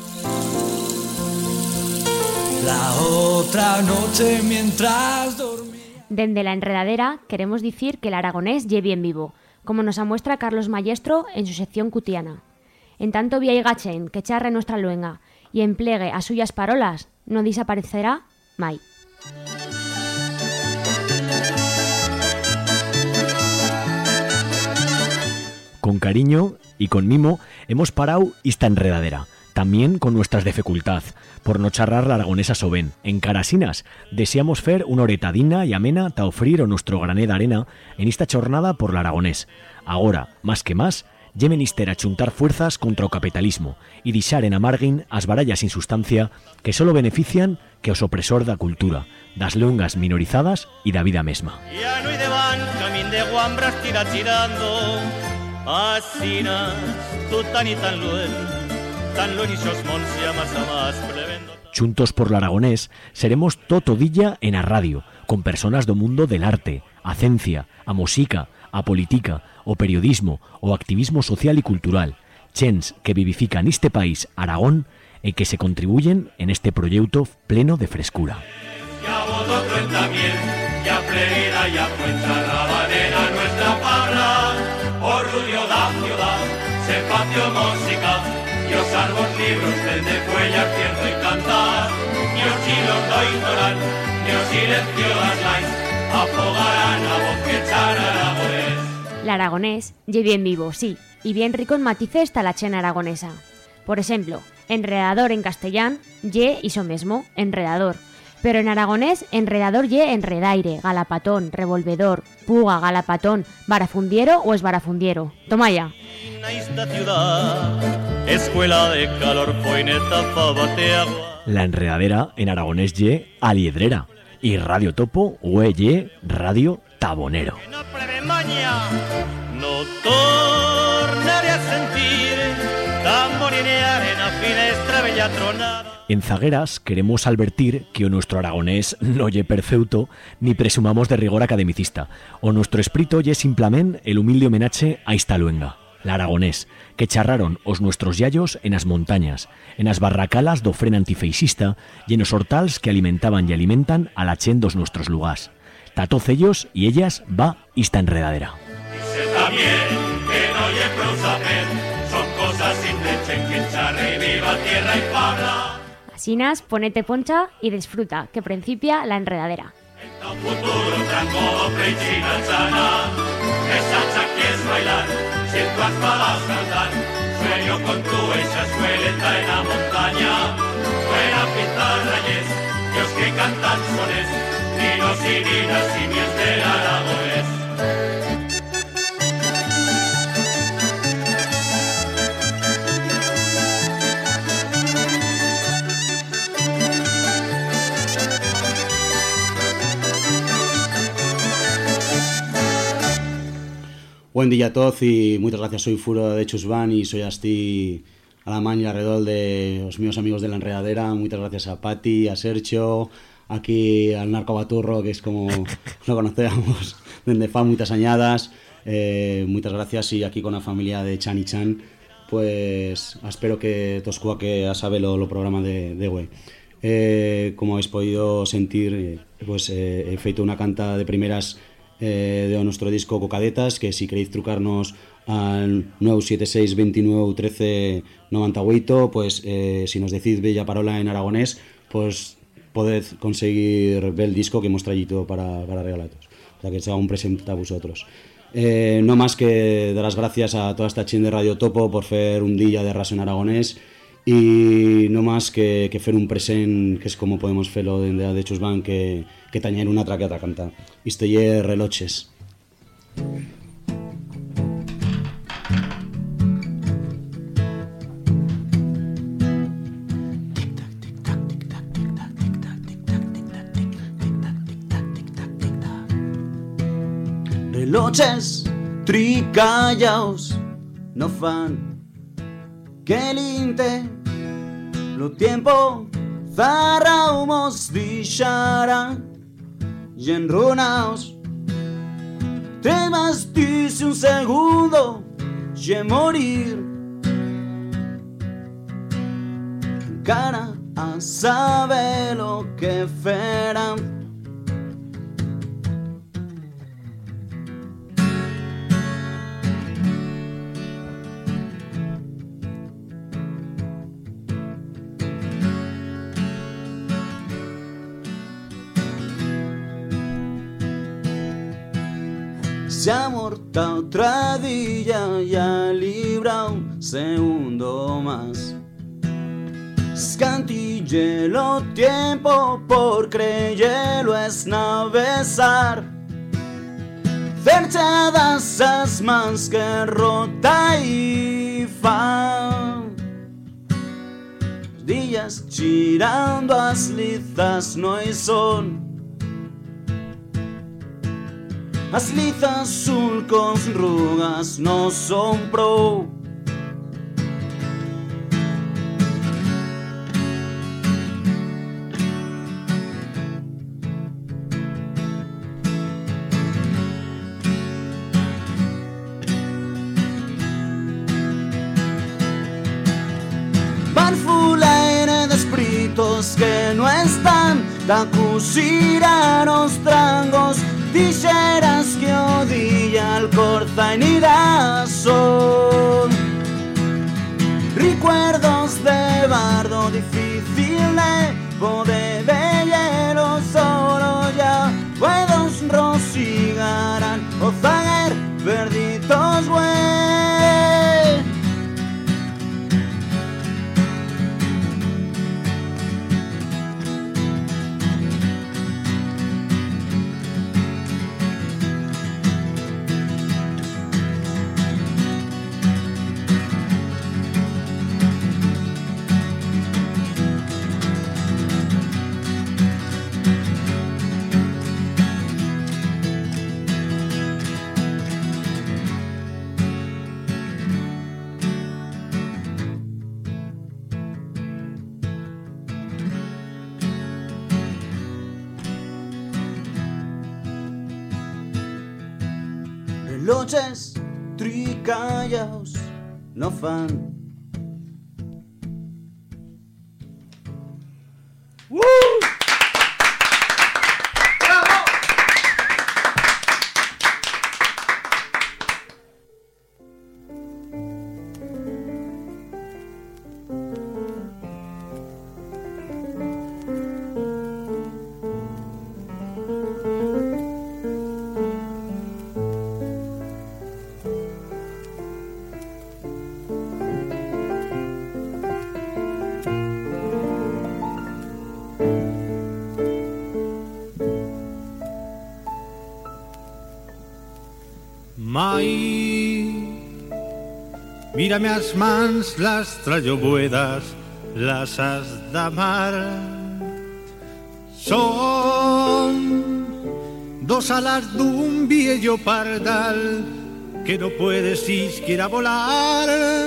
Speaker 12: La otra noche mientras dormía.
Speaker 8: Dende la enredadera queremos decir que el aragonés lle bien vivo, como nos amuestra Carlos Maestro en su sección cutiana. En tanto vía y gachen que charre nuestra luenga y emplegue a suyas parolas, no desaparecerá mai.
Speaker 1: Con cariño y con mimo hemos parado esta enredadera, también con nuestras dificultad, por no charrar la aragonesa soben. En Carasinas deseamos fer una horeta digna y amena ta ofrir o nuestro grané de arena en esta jornada por la aragonés. Ahora, más que más, ye menister a chuntar fuerzas contra o capitalismo y dixar en amarguin as barallas sin sustancia que solo benefician que os opresor da cultura, das leungas minorizadas y da vida mesma.
Speaker 3: Ya no hay de van, camín de guambras tira tirando, asinas, tú tan y tan luen, tan luen y sos monsia más a más prevendo.
Speaker 1: Chuntos por la aragonés, seremos totodilla en a radio, con personas do mundo del arte, a cencia, a música, a política, o periodismo, o activismo social y cultural, chens que vivifican este país, Aragón, e que se contribuyen en este proyecto pleno de frescura.
Speaker 12: Ya voto también, ya pleguera, ya cuenta rabanera nuestra parla, orgullo da ciudad, espacio música, y os salvos libros desde fuella cierto y cantar, ni os chilos do ignorar, ni os silencio das lais, afogarán a voz que echar aragonés.
Speaker 8: El aragonés ye bien vivo, sí, y bien rico en matices ta la chena aragonesa. Por ejemplo, enredador en castellán, ye iso mesmo, enredador. Pero en aragonés, enredador ye enredaire, galapatón, revolvedor, puga, galapatón, barafundiero o esbarafundiero. Toma ya.
Speaker 12: Esta ciudad, escuela de calor, poineta, fabate agua.
Speaker 1: La enredadera en aragonés ye aliedrera y Radio Topo hue ye Radio Tabonero.
Speaker 12: No plebe maña, no tornaré a sentir tambor y arena finestra bella tronada.
Speaker 1: En Zagueras queremos advertir que o nuestro aragonés no ye perfeuto ni presumamos de rigor academicista, o nuestro espíritu ye simplemente el humilde homenaje a esta luenga, la aragonés, que charraron os nuestros yayos en as montañas, en as barracalas do fren antifeixista y en os hortals que alimentaban y alimentan a la chen dos nuestros lugás. Tatoz ellos y ellas va esta enredadera.
Speaker 12: Dice también que no lle prou saber, son cosas sin leche que charre viva tierra y pabla.
Speaker 8: Asinas, ponete poncha y disfruta, que principia la enredadera.
Speaker 12: Un futuro tranco, prechina, chana, esa chaquies bailar, siento as palas cantar, sueño con tu esa escueleta en la montaña, fuera pintar rayes, dios que cantan sones, ninos y ninas y miel del aragonés.
Speaker 13: Buen día a todos y muchas gracias. Soy Furo de Chusban y soy así a la maña alrededor de los míos amigos de la enredadera. Muchas gracias a Pati, a Sergio, aquí al Narco Baturro, que es como lo conocíamos desde fa muchas añadas. Eh, muchas gracias y aquí con la familia de Chan y Chan, pues espero que toscua que a sabe lo, lo programa de, de hoy. Eh, como habéis podido sentir, eh, pues eh, he feito una canta de primeras Eh, de nuestro disco Cocadetas, que si queréis trucarnos al nueve siete seis veintinueve trece noventa y ocho, pues eh, si nos decís bella parola en aragonés, pues podéis conseguir ver el disco que hemos traído para, para regalaros, o sea que sea un presente a vosotros. Eh, no más que dar las gracias a toda esta chin de Radio Topo por hacer un día de raso en aragonés, y no más que, que fer un present, que es como podemos hacerlo de, de Chusban, que, que tañer una traqueta canta. Isto ye Reloches.
Speaker 9: Reloches tricallaos no fan que linte lo tiempo zarraumos dixara y enrunaos temas dice un segundo y morir cara a saber lo que fuera. Se ha muerto otra día y ha librado un segundo más. Scantillelo tiempo por creyelo es navesar. Cerchadas as mans que rota y fa. Días girando as lizas no hay son. As lizas sulcos rugas no son pro. Van fulae cosas que no están, da cosir los trangos, dijeras que odilla el corta en son. Recuerdos de bardo difícil de poder velero solo ya, puedos rosigarán o zaguer perditos güey. Relojes tricallaos no fan. ¡Woo!
Speaker 14: Mai, mírame as mans, las trayo buedas, las has d'amar. Son dos alas dun viejo pardal que no puede siquiera volar,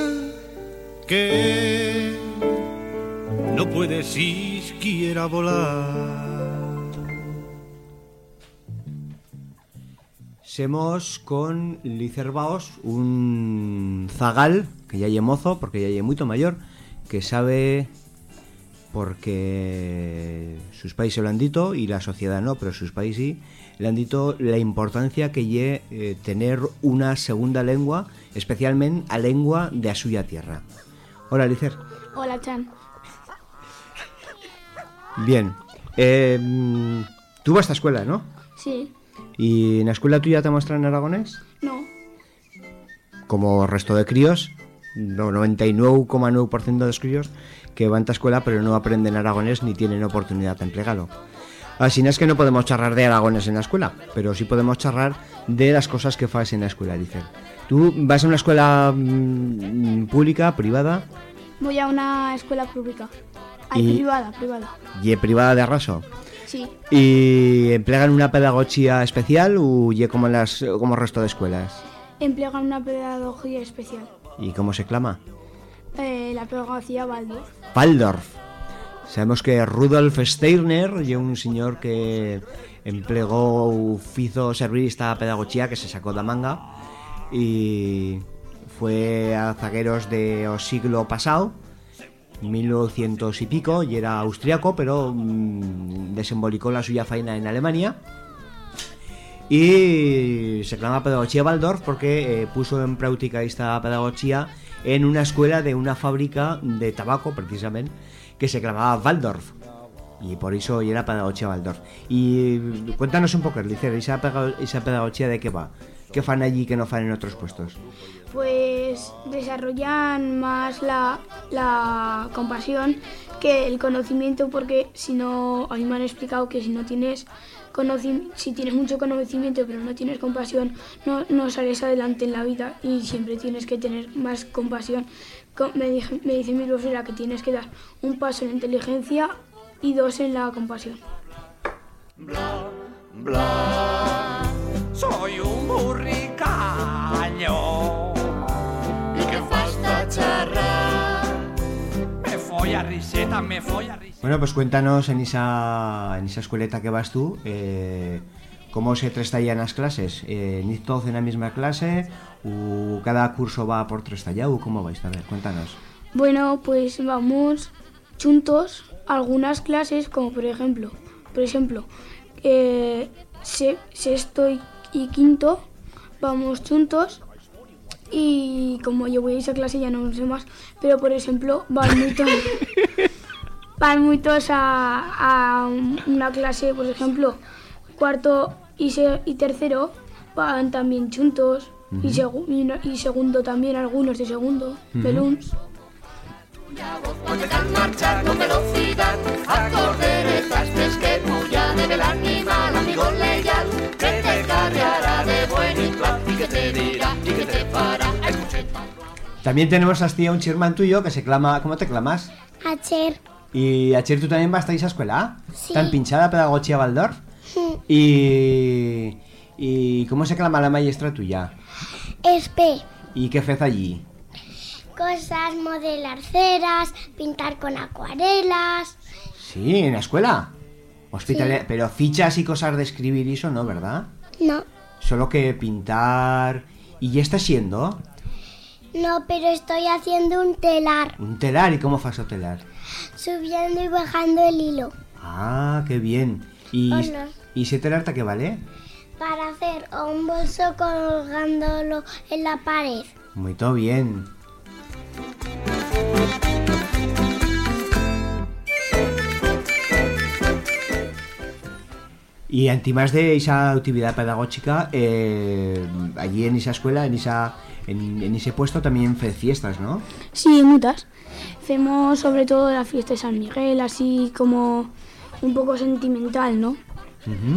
Speaker 14: que no puede siquiera volar.
Speaker 15: Semos con Licerbaos, un zagal que ya lle mozo, porque ya lle moito mayor, que sabe, porque sus pais se lo han dito y la sociedad no, pero sus pais sí, le han dito la importancia que lle eh, tener una segunda lengua, especialmente a lengua de a suya tierra. Hola, Licer.
Speaker 16: Hola, Chan.
Speaker 15: Bien. Eh, tú vas a esta escuela, ¿no?
Speaker 16: Sí.
Speaker 15: ¿Y en la escuela tuya te muestran aragonés?
Speaker 16: No.
Speaker 15: Como resto de críos, no, noventa y nueve coma nueve por ciento de los críos que van a esta escuela pero no aprenden aragonés ni tienen oportunidad de emplearlo. Así no es que no podemos charlar de aragonés en la escuela, pero sí podemos charlar de las cosas que haces en la escuela, dicen. ¿Tú vas a una escuela mmm, pública, privada?
Speaker 16: Voy a una escuela pública. Ay,
Speaker 15: Y-
Speaker 16: privada, privada.
Speaker 15: ¿Y privada de arraso?
Speaker 16: Sí.
Speaker 15: ¿Y emplean una pedagogía especial o ye como en las como el resto de escuelas?
Speaker 16: Emplean una pedagogía especial.
Speaker 15: ¿Y cómo se clama?
Speaker 16: Eh, la pedagogía Waldorf.
Speaker 15: Waldorf. Sabemos que Rudolf Steiner y un señor que empleó, hizo servir esta pedagogía que se sacó de manga y fue a zagueros de o siglo pasado, mil novecientos y pico, y era austriaco, pero mmm, desembolicó la suya faena en Alemania y se llama pedagogía Waldorf porque eh, puso en práctica esta pedagogía en una escuela de una fábrica de tabaco, precisamente, que se llamaba Waldorf, y por eso era pedagogía Waldorf. Y cuéntanos un poco, Licer, esa, pega- esa pedagogía de qué va, qué fan allí que no fan en otros puestos.
Speaker 16: Pues desarrollan más la, la compasión que el conocimiento, porque si no, a mí me han explicado que si no tienes conoci- si tienes mucho conocimiento pero no tienes compasión, no, no sales adelante en la vida, y siempre tienes que tener más compasión. Co- Me, dije- me dice mi profesora que tienes que dar un paso en la inteligencia y dos en la compasión.
Speaker 3: Bla, soy un burricaño y que fasta charrar. Me folla riseta, me folla riseta.
Speaker 15: Bueno, pues cuéntanos en esa, en esa escueleta que vas tú, eh, cómo se trestallan las clases. Eh, ¿Ni todos en la misma clase? ¿O cada curso va por trestallado? ¿Cómo vais? A ver, cuéntanos.
Speaker 16: Bueno, pues vamos juntos algunas clases, como por ejemplo, por ejemplo, eh, se, sexto y, y quinto vamos juntos y como yo voy a esa clase ya no sé más, pero por ejemplo van muchos, van muchos a, a una clase, por ejemplo, cuarto y, se, y tercero van también juntos. Y, segu- y, no- y segundo también, algunos de segundo, de
Speaker 3: Ujú.
Speaker 16: Luns.
Speaker 3: Cuando están marchar con velocidad, acorde de trastes que puya del animal, amigo leal, que te cargará de buen plan y que te dirá y que te fará. Escuche.
Speaker 15: También tenemos hasta un chirman tuyo que se clama... ¿Cómo te clamas?
Speaker 17: Acher.
Speaker 15: Y Acher, ¿tú también vas a esa escuela?
Speaker 17: Sí.
Speaker 15: ¿Tan pinchada pedagogía Waldorf? Y... ¿Y cómo se clama la maestra tuya?
Speaker 17: Espe.
Speaker 15: ¿Y qué fez allí?
Speaker 17: Cosas, modelar ceras, pintar con acuarelas.
Speaker 15: Sí, en la escuela. Hospitalaria.
Speaker 17: Sí.
Speaker 15: Pero fichas y cosas de escribir y eso no, ¿verdad?
Speaker 17: No,
Speaker 15: Solo que pintar... ¿Y ya está siendo?
Speaker 17: no, pero estoy haciendo un telar,
Speaker 15: Un telar. ¿Y cómo fas o telar?
Speaker 17: subiendo y bajando el hilo.
Speaker 15: Ah, qué bien. ¿Y,
Speaker 17: Hola.
Speaker 15: ¿y ese telar ta qué vale?
Speaker 17: Para hacer un bolso colgándolo en la pared.
Speaker 15: Muy todo bien. Y además de esa actividad pedagógica, eh, allí en esa escuela, en esa en, en ese puesto también fue fiestas, ¿no?
Speaker 16: Sí, muchas. Hacemos sobre todo la fiesta de San Miguel, así como un poco sentimental, ¿no?
Speaker 15: Ujú.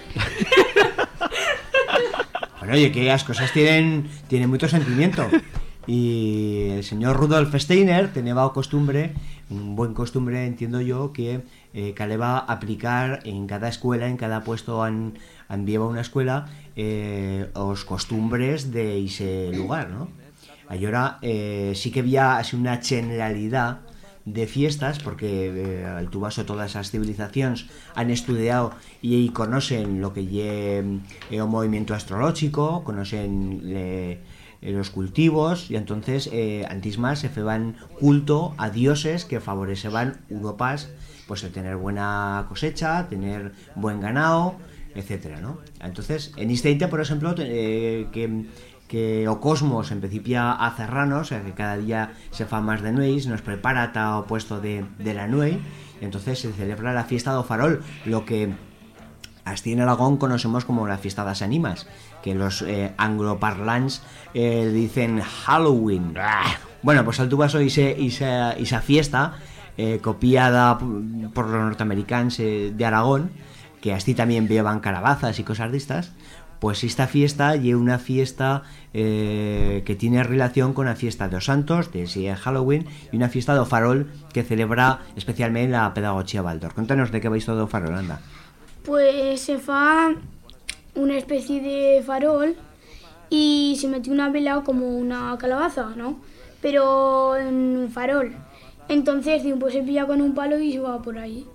Speaker 15: Bueno, oye, que las cosas tienen, tienen mucho sentimiento. Y el señor Rudolf Steiner tenía costumbre, un buen costumbre, entiendo yo, que eh, que le va a aplicar en cada escuela, en cada puesto en, en lleva una escuela, eh, os costumbres de ese lugar, ¿no? Ahora eh, sí que había así una generalidad de fiestas, porque eh, al tu vaso todas esas civilizaciones han estudiado y, y conocen lo que lle eh, un movimiento astrológico, conocen eh, eh, los cultivos, y entonces eh, antes más se feban culto a dioses que favorecían uno paz, pues el tener buena cosecha, tener buen ganado, etcétera, ¿no? Entonces, en este ínter, por ejemplo, eh, que que o cosmos en principio a cerrarnos, o sea, que cada día se fa más de nueis, nos prepara ta opuesto de, de la nuei, y entonces se celebra la fiesta do farol, lo que así en Aragón conocemos como la fiesta das ánimas, que los eh, angloparlants eh, dicen Halloween. Bueno, pues al tu vaso ese, esa, esa fiesta eh, copiada por los norteamericanos eh, de Aragón, que así también llevan calabazas y cosas de estas. Pues esta fiesta y una fiesta eh, que tiene relación con la fiesta de los santos, de ese Halloween, y una fiesta de farol que celebra especialmente la pedagogía Waldorf. Cuéntanos de qué vais todo farol, anda.
Speaker 16: Pues se fa una especie de farol y se mete una vela como una calabaza, ¿no? Pero en un farol. Entonces, pues se pilla con un palo y se va por ahí.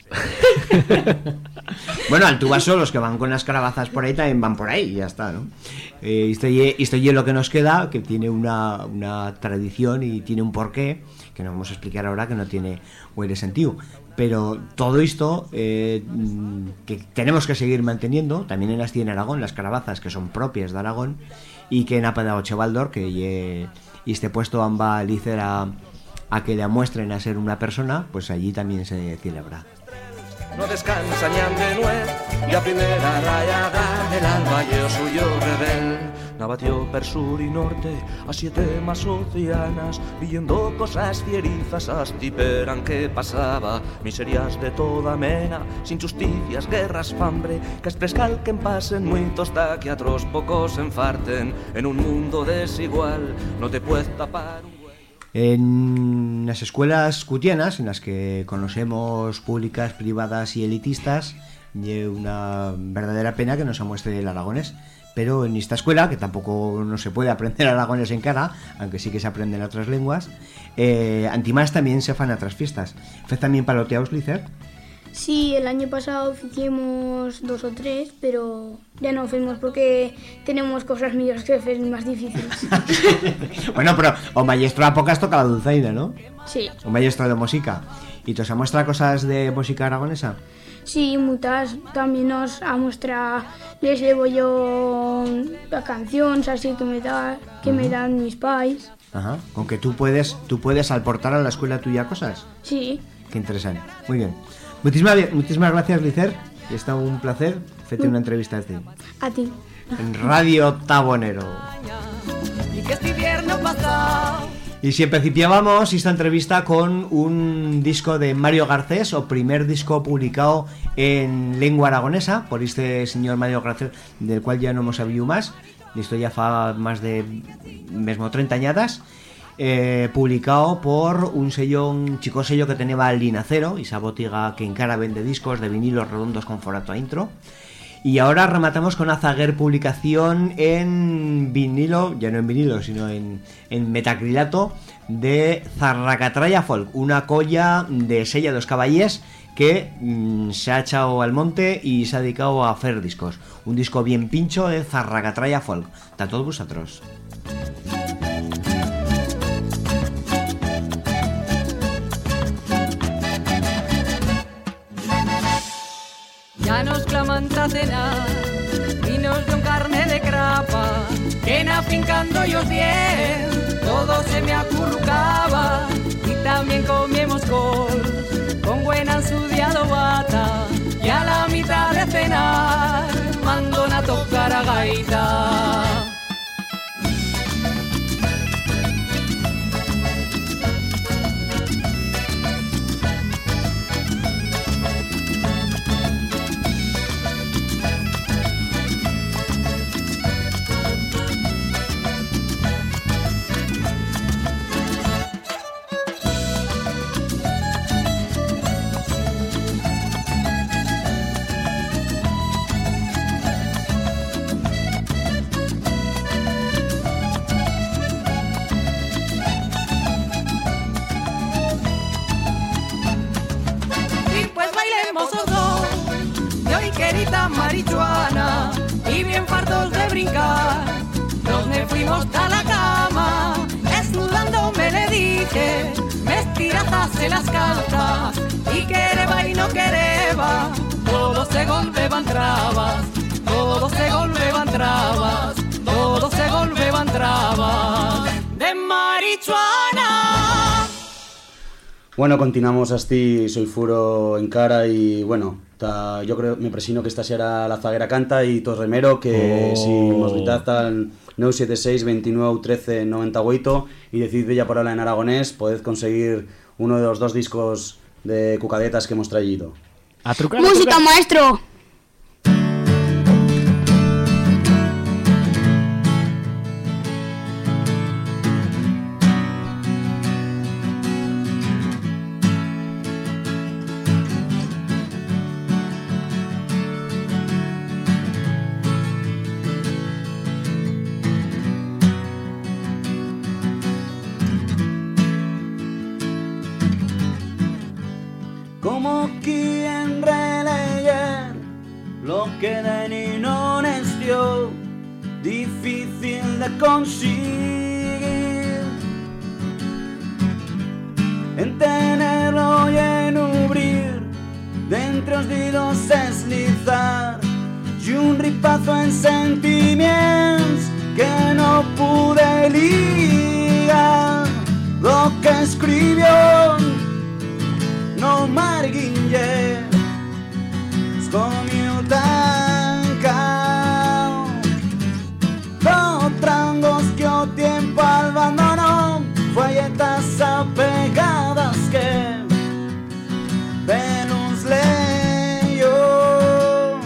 Speaker 15: Bueno, al tu vaso, los que van con las calabazas por ahí también van por ahí, y ya está, ¿no? Eh, esto y esto y lo que nos queda, que tiene una, una tradición y tiene un porqué, que no vamos a explicar ahora, que no tiene buen sentido. Pero todo esto eh, que tenemos que seguir manteniendo, también en Astilla en Aragón, las calabazas que son propias de Aragón, y que en Apadaoche Waldorf, que y, y este puesto amba lícer a, a que le muestren a ser una persona, pues allí también se celebra.
Speaker 6: No descansa ni de nuez, y a primera rayada del alba yo suyo rebel. Navatió per sur y norte a siete más oceanas, viendo cosas fierizas astiperan que pasaba, miserias de toda mena, sin justicias, guerras, fambre, que exprescal que pasen muitos ta que otros pocos enfarten, en un mundo desigual no te puedes tapar un...
Speaker 15: En las escuelas cutianas, en las que conocemos públicas, privadas y elitistas, hay una verdadera pena que no se muestre el aragonés. Pero en esta escuela, que tampoco no se puede aprender aragonés en cara, aunque sí que se aprenden otras lenguas, eh, antimás también se fan otras fiestas. ¿Fez también paloteaos, Licer?
Speaker 16: Sí, el año pasado hicimos dos o tres, pero ya no fuimos porque tenemos cosas millores que hacer más difíciles.
Speaker 15: Bueno, pero o maestro a pocas toca la dulzaina, ¿no?
Speaker 16: Sí.
Speaker 15: O maestro de música. ¿Y te os muestra cosas de música aragonesa?
Speaker 16: Sí, muchas. También nos a mostrar, les llevo yo las canciones así que me da, que me dan mis pais.
Speaker 15: Ajá. Con que tú puedes, tú puedes aportar a la escuela tuya cosas.
Speaker 16: Sí.
Speaker 15: Qué interesante. Muy bien. Muchísimas, muchísimas gracias, Licer. Ha estado un placer hacerte una entrevista a ti.
Speaker 16: A ti.
Speaker 15: En Radio Tabonero.
Speaker 5: Y que este invierno pasado.
Speaker 15: Y si principiábamos esta entrevista con un disco de Mario Garcés, o primer disco publicado en lengua aragonesa por este señor Mario Garcés, del cual ya no hemos sabido más. Esto ya fa más de mesmo treinta añadas. Eh, publicado por un sello, un chico sello que tenía Linacero, esa botiga que encara vende discos de vinilos redondos con formato a intro. Y ahora rematamos con Azaguer publicación en vinilo, ya no en vinilo, sino en, en metacrilato, de Zarracatraya Folk, una colla de Sella dos Caballés que mmm, se ha echado al monte y se ha dedicado a hacer discos. Un disco bien pincho de Zarracatraya Folk. A todos vosotros.
Speaker 5: Ya nos claman a cenar y nos dio carne de crapa, que na fincando ellos bien, todo se me acurrucaba, y también comíamos col, con buena ensudiado bata, y a la mitad de cenar, mandón a tocar a gaita. Marichuana y bien fartos de brincar, nos me fuimos a la cama, esnudándome le dije, me estirajase las calzas y quereba y no quereba, todo se golpeaban trabas, todo se golpeaban trabas, todo se golpeaban trabas de marichuana.
Speaker 13: Bueno, continuamos así, soy Furo en cara y bueno, ta, yo creo, me presino que esta será la zaguera canta y tos remero que
Speaker 1: Oh.
Speaker 13: si nos gritáis al nueve siete seis, veintinueve, trece, noventa y ocho y decid bella palabra en aragonés, podéis conseguir uno de los dos discos de cucadetas que hemos traído.
Speaker 1: A trucar,
Speaker 16: ¡Música,
Speaker 1: a trucar.
Speaker 16: maestro!
Speaker 9: Como quien releyer lo que de ni no estió difícil de conseguir, en tenerlo y en abrir dentro os didos deslizar y un ripazo en sentimientos que no pude ligar lo que escribió no marguinje skomiu tanca dos trangos que o tiempo abandonó folletas apegadas que Venus leyó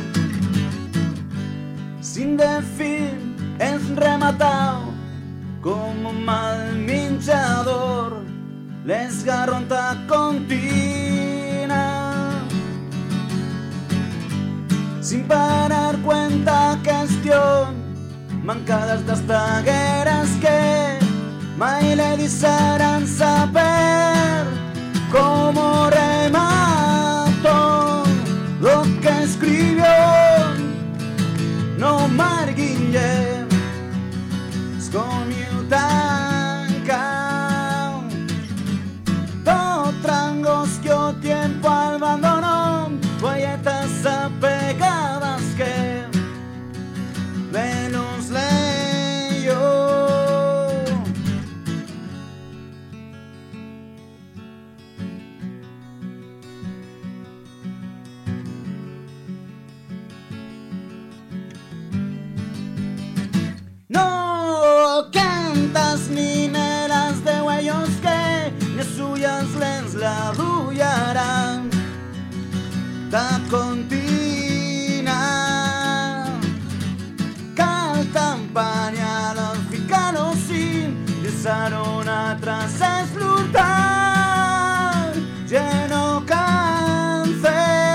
Speaker 9: sin decir es rematado como mal minchador les garronta continua sin parar cuenta cuestión mancadas das tagueras que mai le disarán saber cómo remato scomiutanca Totrangos que o tiempo abandonó Huelletas apegadas que menos leyó No cantas mineras de huellos que ni suyas les la rullarán Ta contina Cal campanya l'Alficano sin Desaron atrás a explotar Lleno cáncer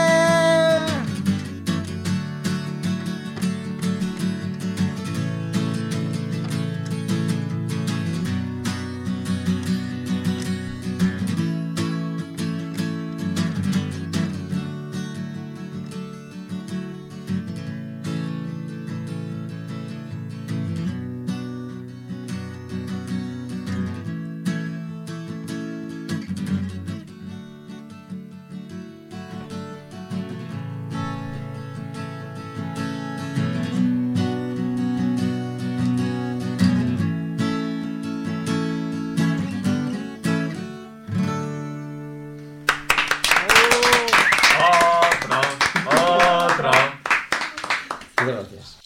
Speaker 15: Gracias.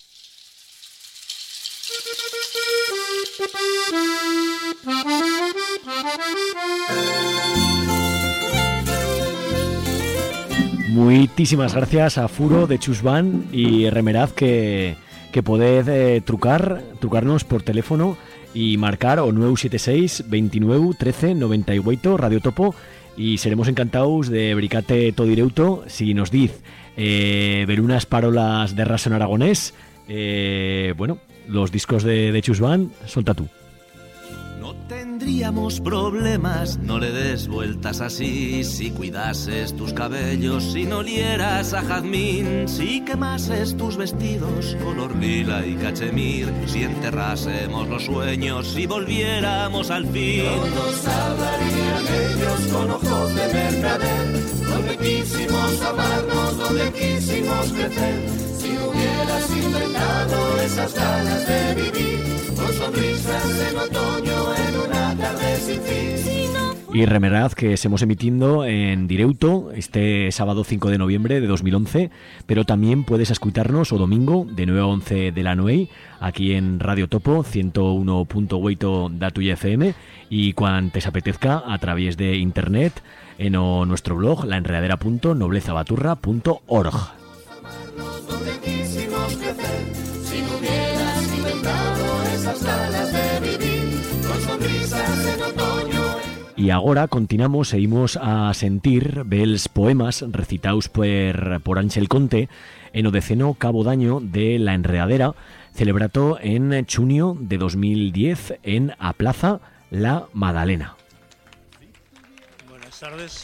Speaker 1: Muchísimas gracias a Furo de Chusvan y Remeraz que, que podéis eh, trucar, trucarnos por teléfono y marcar o nueve siete seis, veintinueve, trece, noventa y ocho Radio Topo y seremos encantados de bricate todo directo si nos diz eh, ver unas parolas de raso en aragonés. Eh, bueno, los discos de, de Chusvan, solta tú.
Speaker 18: No tendríamos problemas, no le des vueltas así. Si cuidases tus cabellos, si no olieras a jazmín, si quemases tus vestidos color lila y cachemir, si enterrásemos los sueños, si volviéramos al fin.
Speaker 3: Todos hablarían ellos con ojos de mercader, donde quisimos amarnos, donde quisimos crecer. Si hubieras inventado esas ganas de vivir, con sonrisas en otoño en una tarde sin fin.
Speaker 1: Y Remeraz que estamos emitiendo en directo este sábado cinco de noviembre de dos mil once, pero también puedes escucharnos o domingo de nueve a once de la noche aquí en Radio Topo ciento uno punto ocho da tuya F M y cuando te apetezca a través de internet en o nuestro blog laenredadera punto noblezabaturra punto org.
Speaker 3: Donde quisimos crecer, si no hubieras inventado esas ganas de vivir, con sonrisas en otoño.
Speaker 1: Y ahora continuamos, seguimos a sentir bels poemas recitados por, por Ángel Conte en o deceno cabo daño de La Enredadera, celebrado en junio de dos mil diez en a Plaza La Madalena.
Speaker 14: Buenas tardes.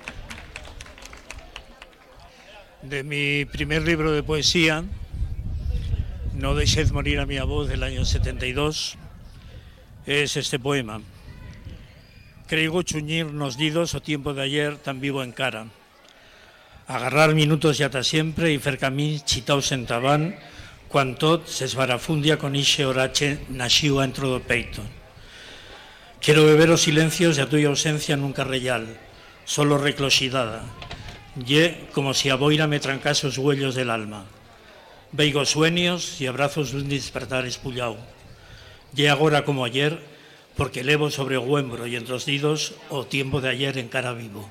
Speaker 14: De mi primer libro de poesía, No deixez morir a mi voz, del año setenta y dos, es este poema. Creigo chuñir nos didos o tiempo de ayer tan vivo en cara. Agarrar minutos y ata siempre y fer camí chitaos en tabán, cuan tot se esbarafundia con ixe orache naxiu entro do peito. Quiero beber os silencios de a tuya ausencia nunca reyal, solo recloxidada. Ye como si a boira me trancase os huellos del alma. Veigo sueños y abrazos de un despertar espullau. Ye agora como ayer, porque levo sobre o huembro y entre os didos o tiempo de ayer en cara vivo.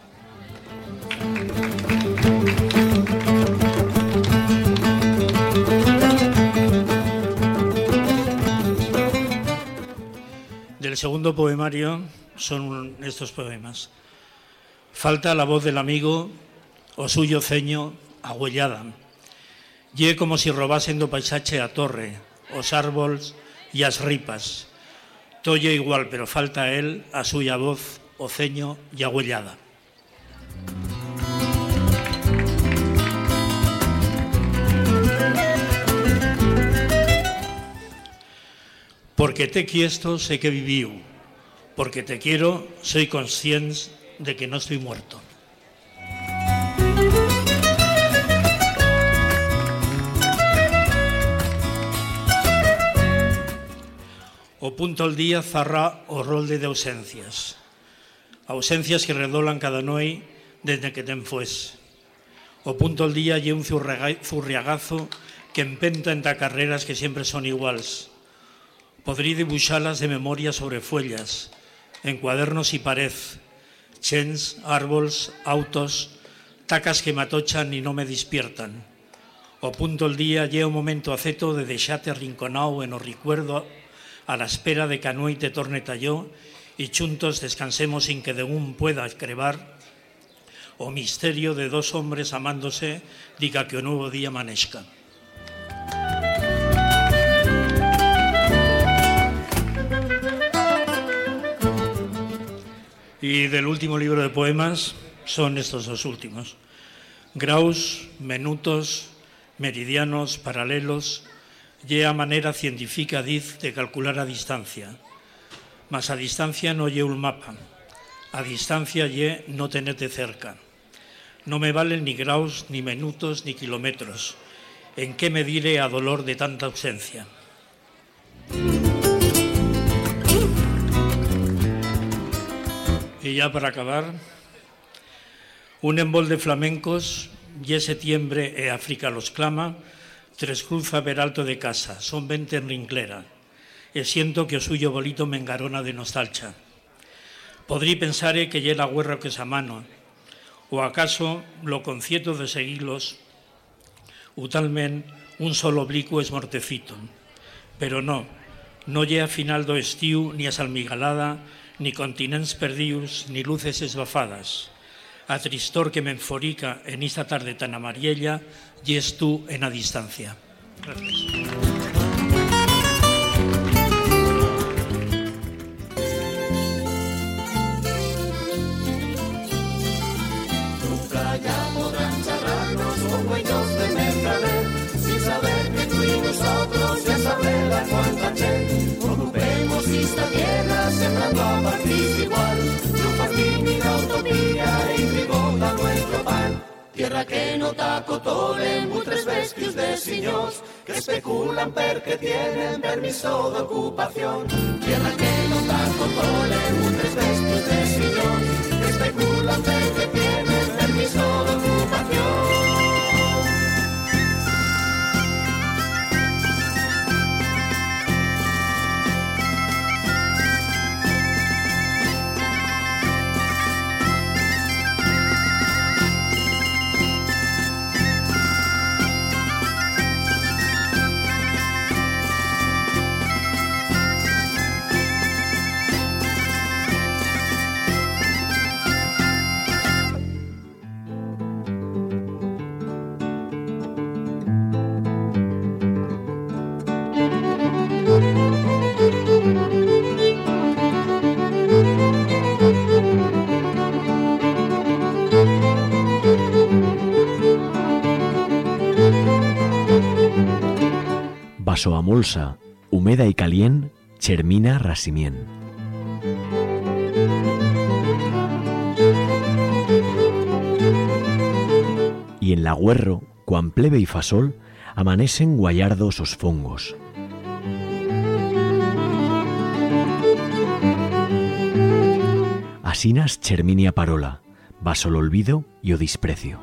Speaker 14: Del segundo poemario son estos poemas. Falta la voz del amigo, o suyo ceño agüellada. Ye como si robasen do paisache a torre, os árboles y as ripas. Tolle igual, pero falta a él, a suya voz, o ceño y agüellada. Porque te quiero, sé que viviu. Porque te quiero, soy consciente de que no estoy muerto. O punto al día zarra o rolde de ausencias. Ausencias que redolan cada noi desde que ten fues. O punto al día lle un zurriagazo que empenta entre carreras que siempre son iguales. Podrí dibuixalas de memoria sobre fuellas, en cuadernos y pared, chens, árboles, autos, tacas que me atochan y no me despiertan. O punto el día lle un momento aceto de deixate arrinconao en o recuerdo a la espera de que a noite torne talló y chuntos descansemos sin que de un pueda crevar o misterio de dos hombres amándose diga que o nuevo día amanezca. Y del último libro de poemas son estos dos últimos. Graus, minutos, meridianos, paralelos, lle a manera científica diz de calcular a distancia. Mas a distancia no lle un mapa. A distancia lle no tenete cerca. No me valen ni graus, ni minutos, ni kilómetros. ¿En qué mediré a dolor de tanta ausencia? Y ya para acabar, un embol de flamencos, lle setiembre e África los clama, tres cruza ver alto de casa, son vente en rinclera, e siento que o suyo bolito me engarona de nostalgia. Podrí pensare que lle la guerra que esa mano, o acaso lo concieto de seguilos, u talmen un solo oblicuo esmortecito. Pero no, no lle a final do estiu, ni a salmigalada, ni continents perdius, ni luces esbafadas. A tristor que me enforica en esta tarde tan amarilla, y es tú en a distancia. Gracias.
Speaker 3: Nunca ya podrán charlarnos con huellos de mercader, sin saber que tú y nosotros ya sabrela cuánta che. Ocupemos esta tierra sembrando a partir igual, no jardín ni la utopía y tribota nuestro pan. Tierra que no t'acotolen mutres bestios de señors que especulan porque tienen permiso de ocupación. Tierra que no t'acotolen mutres bestios de señors que especulan porque tienen permiso de ocupación.
Speaker 1: Vaso a molsa, húmeda y calien, chermina rasimien. Y en la Güerro, cuan plebe y fasol, amanecen guayardos os fongos. Asinas cherminia parola, vaso el olvido y o disprecio.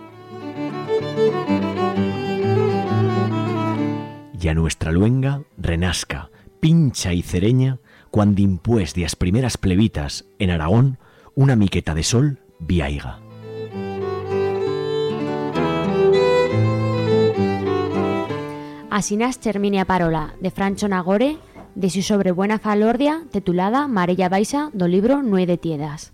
Speaker 1: Y a nuestra luenga renasca, pincha y cereña, cuando impues de as primeras plebitas en Aragón una miqueta de sol viaiga.
Speaker 8: Asinas Cherminia Parola, de Francho Nagore, de su sobrebuena falordia, titulada Marella Baixa, do libro Nue de Tiedas.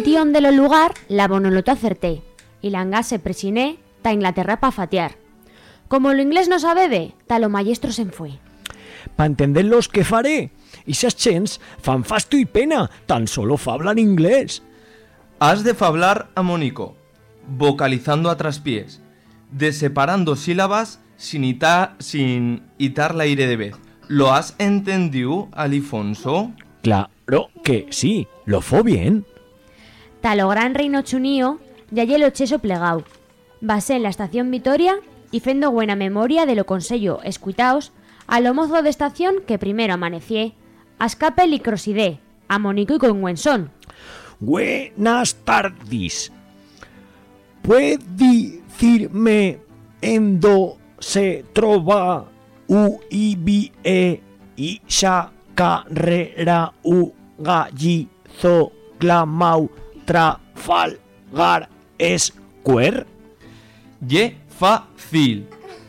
Speaker 8: tion de lo lugar la bonoloto acerté, y la angase presiné ta Inglaterra pa fatear. Como lo inglés no sabe de, ta lo maestro se fue.
Speaker 1: Pa entenderlos que faré, isas chens fan fasto y pena, tan solo fablan inglés.
Speaker 10: Has de fablar a Mónico, vocalizando a traspiés, deseparando sílabas sin itar, sin itar la aire de vez. ¿Lo has entendido, Alifonso?
Speaker 1: Claro que sí, lo fue bien.
Speaker 8: Ta lo gran reino chunío, ya ye lo cheso plegao. Basé en la estación Vitoria y fendo buena memoria de lo consello escuitaos a lo mozo de estación que primero amanecié, a escape y crosidé, a Mónico y con buen son.
Speaker 1: Buenas tardes. ¿Puede decirme en do se trova u i e isha carrera u gallizo clamau trafalgar square?
Speaker 10: Ye fácil.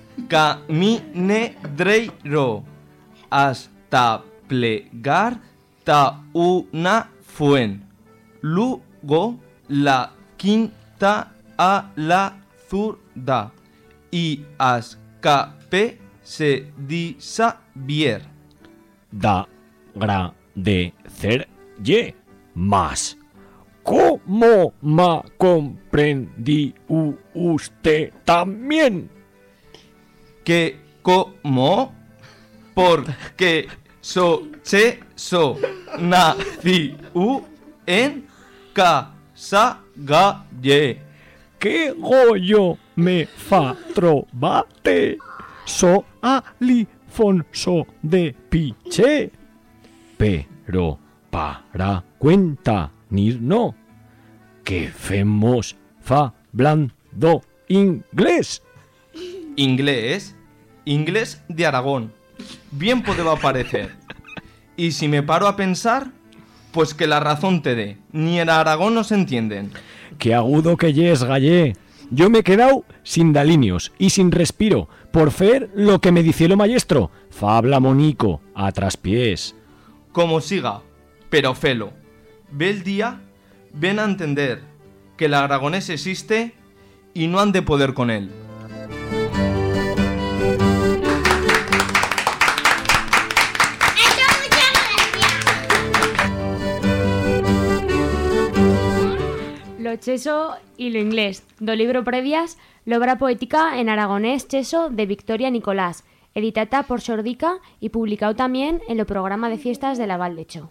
Speaker 10: Camine dreiro hasta plegar ta una fuen. Luego la quinta a la zurda y ascape se disabier.
Speaker 1: Da agradecer ye más. ¿Cómo ma comprendí usted también?
Speaker 10: ¿Que cómo? Porque so che so nací u en casa galle.
Speaker 1: ¿Qué goyo me fa trovate? So Alifonso de Piche. Pero para cuenta nir no, que femos fablando inglés.
Speaker 10: ¿Inglés? Inglés de Aragón. Bien podeba parecer. Y si me paro a pensar, pues que la razón te dé. Ni en Aragón nos entienden.
Speaker 1: Qué agudo que yes, gallé. Yo me he quedado sin dalinios y sin respiro por fer lo que me dice lo maestro. Fabla Mónico, a traspiés.
Speaker 10: Como siga, pero felo. Ve el día, ven a entender que el aragonés existe y no han de poder con él.
Speaker 8: Lo cheso y lo inglés, do libro previas, l'obra poética en aragonés cheso de Victoria Nicolás, editada por Xordica y publicado también en el programa de fiestas de la Valdecho.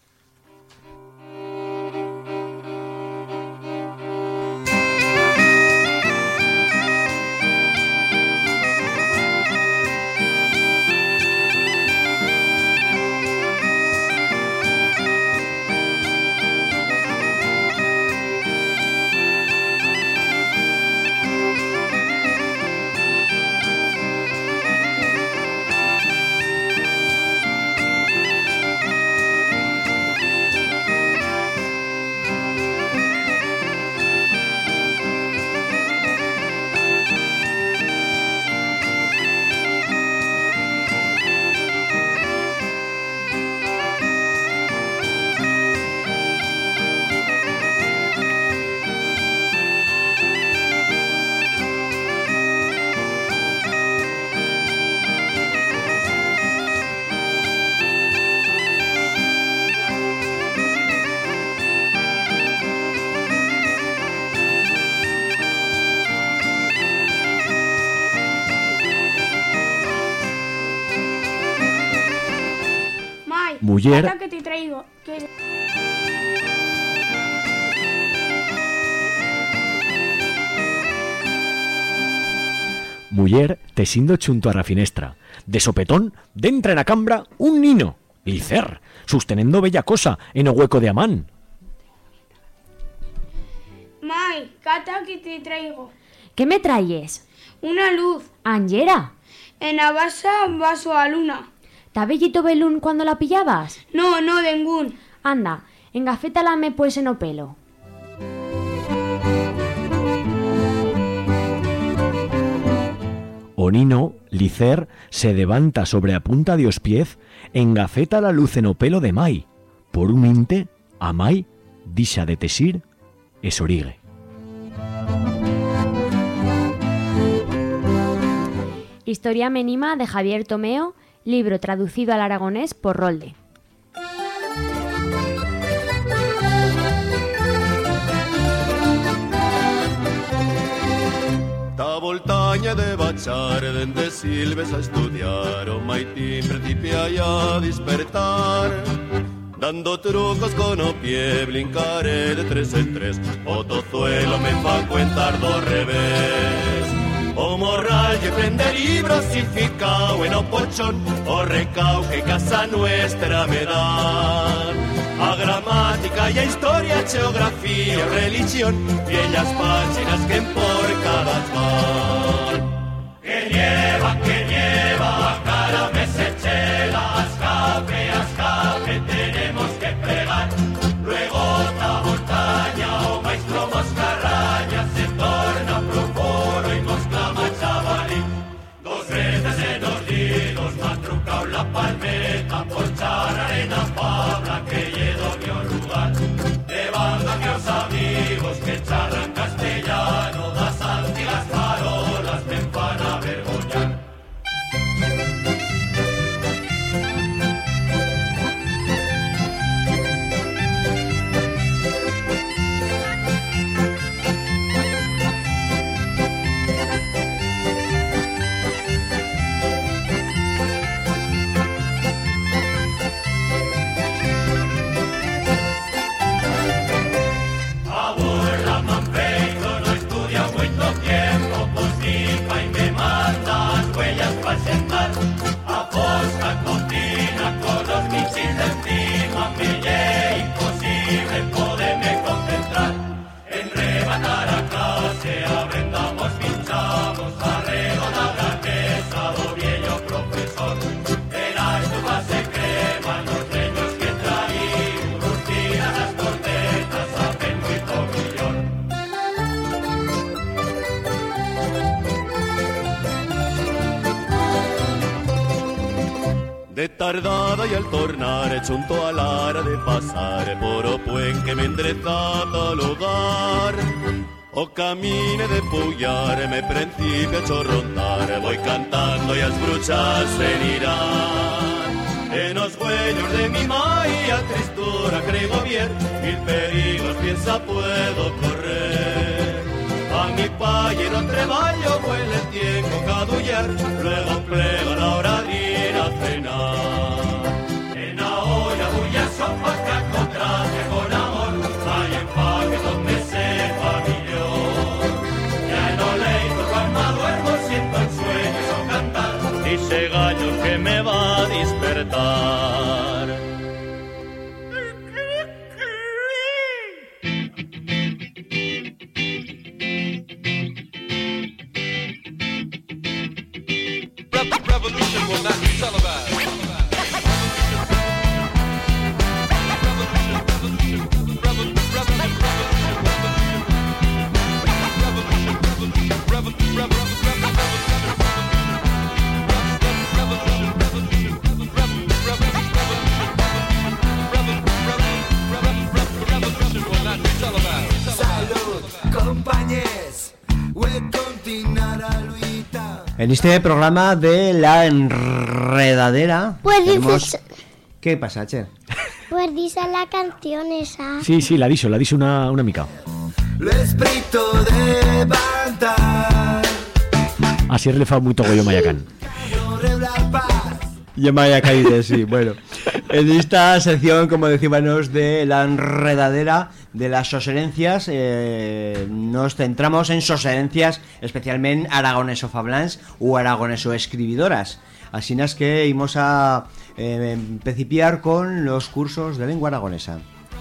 Speaker 1: Muller,
Speaker 16: Cata que te traigo. Que...
Speaker 1: muller tesindo chunto a la finestra. De sopetón, dentra en la cambra un nino, Licer, sostenendo bella cosa en o hueco de Amán.
Speaker 16: Mai, Cata que te traigo.
Speaker 8: ¿Qué me traes?
Speaker 16: Una luz.
Speaker 8: ¿Angera?
Speaker 16: En la basa vaso a luna.
Speaker 8: ¿Ta bellito belún cuando la pillabas?
Speaker 16: No, no, dengún.
Speaker 8: Anda, engafétala me pues en o pelo.
Speaker 1: O nino, Licer, se levanta sobre a punta de os piez, engafeta la luz en o pelo de Mai. Por un inte, a Mai, dixa de tesir Esorigue.
Speaker 8: Historia Menima de Javier Tomeo, libro traducido al aragonés por Rolde.
Speaker 4: Ta voltaña de bachar, dende silves a estudiar, o maitín principia ya a despertar. Dando trucos con o pie, brincaré de tres en tres, o tozuelo me fa cuentar do revés. O morral que prende libros y ficao en o pochón, o recao que casa nuestra me dan. A gramática y a historia, geografía, religión, y ellas páginas que por cada van.
Speaker 12: Que nieva, que nieva, a cara me se chela, a escape, a escape, tenemos que plegar. Luego otra montaña, o maestro moscarraña, se torna proforo y mosclama chavalín. Dos veces en los dedos, me ha trucado la palmeta, por char arena pabla, que lledo mi lugar. De banda que os amigos que charlan castellano, das antiguas parolas, me van a vergoñar. Abuela Manfredo no estudia mucho tiempo, pues dipa y me manda las huellas para sentar. A fosca cocina con los michis encima, me lle imposible poderme concentrar. En rematar a clase aprendamos, pinchamos, arrego la mesa do viejo profesor. Era estufa se crema, los leños que traí, rustinas las cortetas, saben muito millón.
Speaker 4: De tardada y al tornar, junto a la hora de pasar por o puen que me endereza tal lugar. O camine de puyar, me principio a chorrontar, voy cantando y as bruchas se irán. En los huellos de mi maía tristura creo bien, mil perigos piensa puedo correr. A mi paye no treballo, huele el tiempo cadullar, luego plego la hora de ir a cenar.
Speaker 12: En la olla voy a sopa que contraste con amor, hay empaque donde sepa millón. Ya en lo leito cuando duermo siento el sueño o cantar,
Speaker 4: dice gallo que me va a despertar.
Speaker 6: Revolution will not be televised.
Speaker 3: Salud, compañeros, voy a continuar a Luita.
Speaker 15: En este programa de La Enredadera
Speaker 17: Pues
Speaker 15: tenemos...
Speaker 17: dices-
Speaker 15: ¿Qué pasa, Che?
Speaker 17: Pues dice la canción esa.
Speaker 1: Sí, sí, la diso, la diso una, una mica.
Speaker 3: L'espíritu de banda.
Speaker 1: Así le fa muito gollo Mayacán.
Speaker 15: Yo me haya caído, sí, bueno. En esta sección, como decíamos, de La Enredadera, de las soserencias, eh, nos centramos en soserencias especialmente aragoneso-fablans o aragoneso-escribidoras. Así es que íbamos a eh, principiar con los cursos de lengua aragonesa.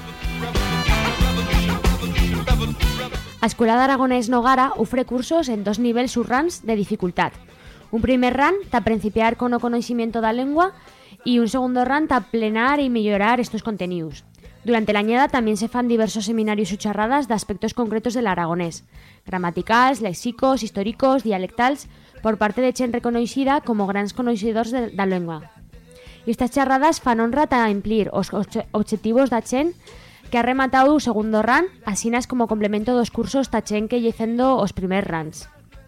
Speaker 8: A Escuela de Aragonés Nogara ofre cursos en dos niveles surrans de dificultad. Un primer ran ta principiar con o conocimiento da lengua y un segundo ran ta plenar y mejorar estos contenidos. Durante la añada también se fan diversos seminarios y charradas de aspectos concretos del aragonés, gramaticals, lexicos, históricos, dialectals, por parte de chen reconocida como grandes conocedores de la lengua. Y estas charradas fan honra ta implir os obje- objetivos da chen que ha rematado o segundo run, asinas como complemento dos cursos tachén que yecendo os primer runs.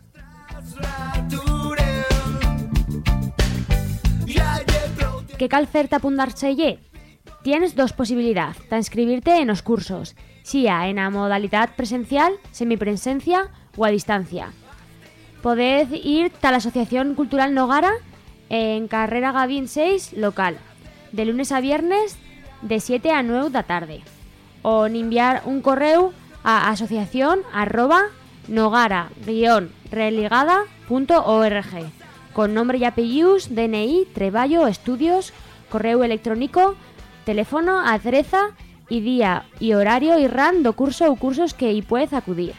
Speaker 8: ¿Qué cal fer-te apuntar-se ye? Tienes dos posibilidades, de inscribirte en los cursos, sea en la modalidad presencial, semipresencia o a distancia. Podés ir a la Asociación Cultural Nogara en carrera Gavín seis local, de lunes a viernes de siete a nueve de la tarde, o enviar un correo a asociación arroba nogara guion religada punto org con nombre y apellidos, D N I, treballo, estudios, correo electrónico, teléfono, adreza y día y horario y ran do curso o cursos que y puedes acudir.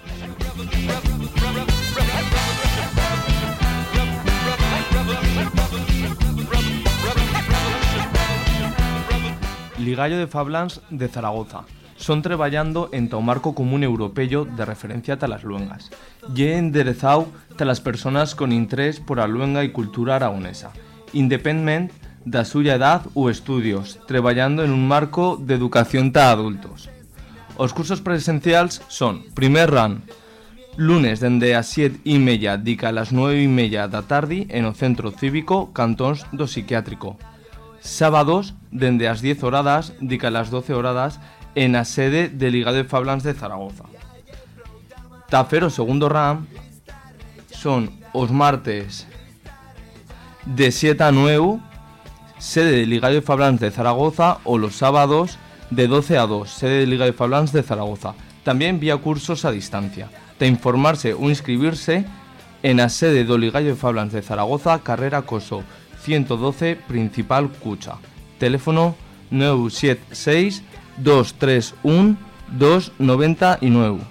Speaker 10: Ligallo de Fablans de Zaragoza. Son treballando en o marco común europeo de referencia a las luengas. Ye enderezado a las personas con interés por la luenga y cultura aragonesa, independientemente de suya edad u estudios, treballando en un marco de educación ta adultos. Os cursos presenciales son: primer run, lunes dende a siete y media dica a las nueve y media da tarde en o Centro Cívico Cantons do Psiquiátrico. Sábados dende as diez horas dica a las doce horas en la sede del Ligallo de Fablans de Zaragoza. Tafer o segundo ram son os martes de siete a nueve, sede del Ligallo de Fablans de Zaragoza, o los sábados de doce a dos, sede del Ligallo de Fablans de Zaragoza. También vía cursos a distancia. De informarse o inscribirse en la sede del Ligallo de Fablans de Zaragoza, carrera Coso ciento doce, principal Cucha. Teléfono nueve siete seis dos tres uno dos nueve nueve.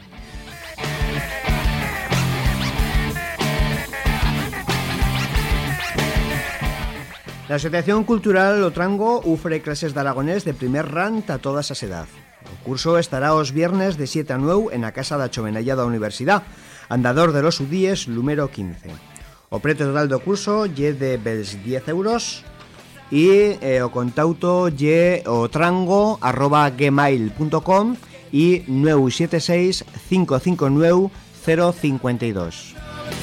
Speaker 15: La Asociación Cultural Otrango ofrece clases de aragonés de primer run a todas as edad. El curso estará os viernes de siete a nueve en la Casa da Chovenalla da Universidad, andador de los Udíes, número quince. O precio total do curso lle de bels diez euros y eh, o contacto lle otrango arroba gmail punto com y nueve siete seis cinco cinco nueve cero cinco dos.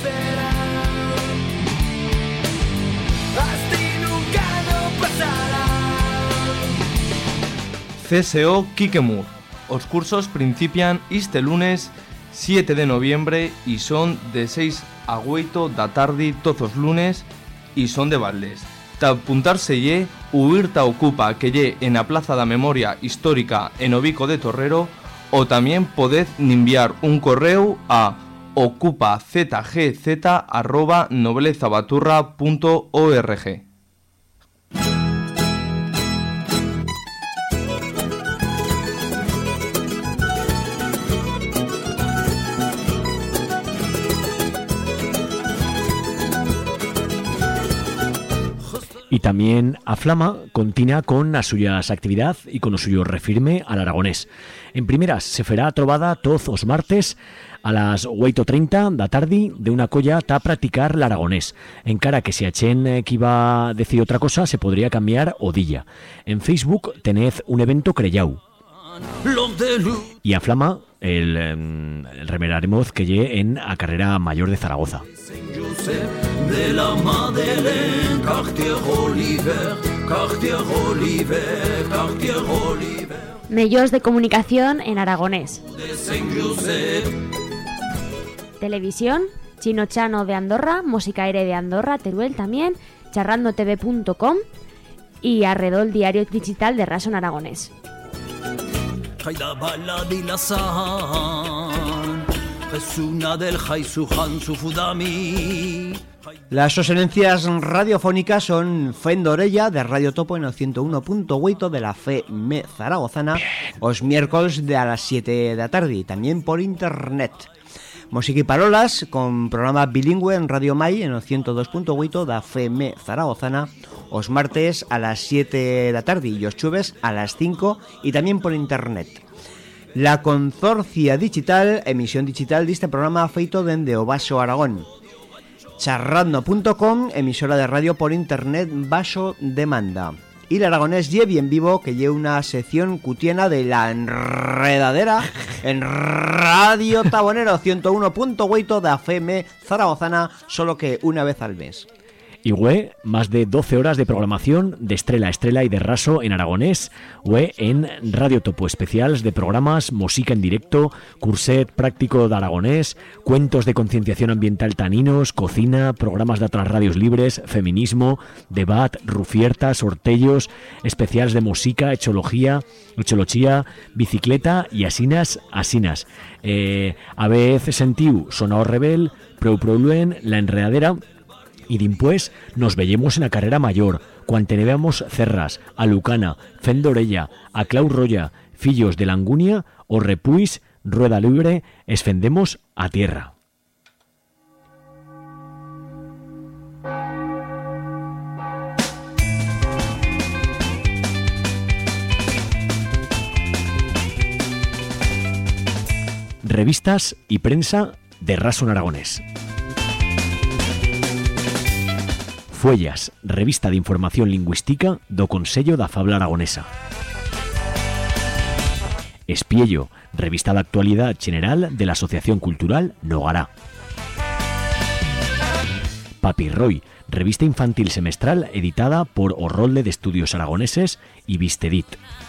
Speaker 10: C S O Quiquemur. Os cursos principian este lunes siete de noviembre y son de seis a ocho da tarde todos los lunes y son de Valdés. Ta apuntarse ye huirta ocupa que ye en la Plaza da Memoria Histórica en Obico de Torrero, o también poded enviar un correo a ocupazgz arroba noblezabaturra punto org.
Speaker 1: Y también Aflama continúa con las suyas actividad y con lo suyo refirme al aragonés. En primeras, se fará trobada todos os martes a las ocho treinta da tarde de una colla ta practicar el aragonés. En cara que si a Chen eh, que iba a decir otra cosa, se podría cambiar odilla. En Facebook tened un evento creyau. Y Aflama, el, el remeraremos que lle en a carrera mayor de Zaragoza.
Speaker 18: De la Madeleine, Cartier Oliver, Cartier Oliver, Cartier Oliver.
Speaker 8: Medios de comunicación en aragonés.
Speaker 18: De Saint Joseph.
Speaker 8: Televisión, Chino Chano de Andorra, Música Aire de Andorra, Teruel también, charrando t v punto com y Arredol Diario Digital de Raso en aragonés.
Speaker 18: Haida baladi la san, Jesuna del Jaisuhan Sufudami.
Speaker 15: Las sosenencias radiofónicas son Fendorella de Radio Topo en el ciento uno punto ocho de la F M Zaragozana, os miércoles de a las siete de la tarde y también por internet. Música y Parolas con programa bilingüe en Radio Mai en el ciento dos punto ocho de la F M Zaragozana, os martes a las siete de la tarde y os jueves a las cinco y también por internet. La Consorcia Digital, emisión digital de este programa feito dende o Baixo Aragón. Charrando punto com, emisora de radio por internet bajo demanda. y el aragonés llevi en vivo, que lleva una sección cutiena de la enredadera en Radio Tabonero ciento uno punto ocho de F M zaragozana, solo que una vez al mes.
Speaker 1: Y güey, más de doce horas de programación de Estrela a Estrela y de Raso en aragonés, güey, en Radio Topo, especials de programas, música en directo, curset práctico de aragonés, cuentos de concienciación ambiental taninos, cocina, programas de otras radios libres, feminismo, debat, rufiertas, sortellos, especials de música, echología, echolochía, bicicleta y asinas, asinas. Eh, a vez sentiu Sonao Rebel, Prou Prouluen, La Enredadera. Y dimpués nos veiem en la carrera mayor, quan tenemos Cerras, a Lucana, Fent d'Orella, a Clau Roya, Fillos de l'Angúnia o Repuis, Rueda Libre, esfendemos a tierra. Revistas y prensa de Raso en aragonés. Fuellas, revista de información lingüística do Consello da Fabla Aragonesa. Espiello, revista de actualidad general de la Asociación Cultural Nogará. Papirroy, revista infantil semestral editada por Orrolde de Estudios Aragoneses y Vistedit.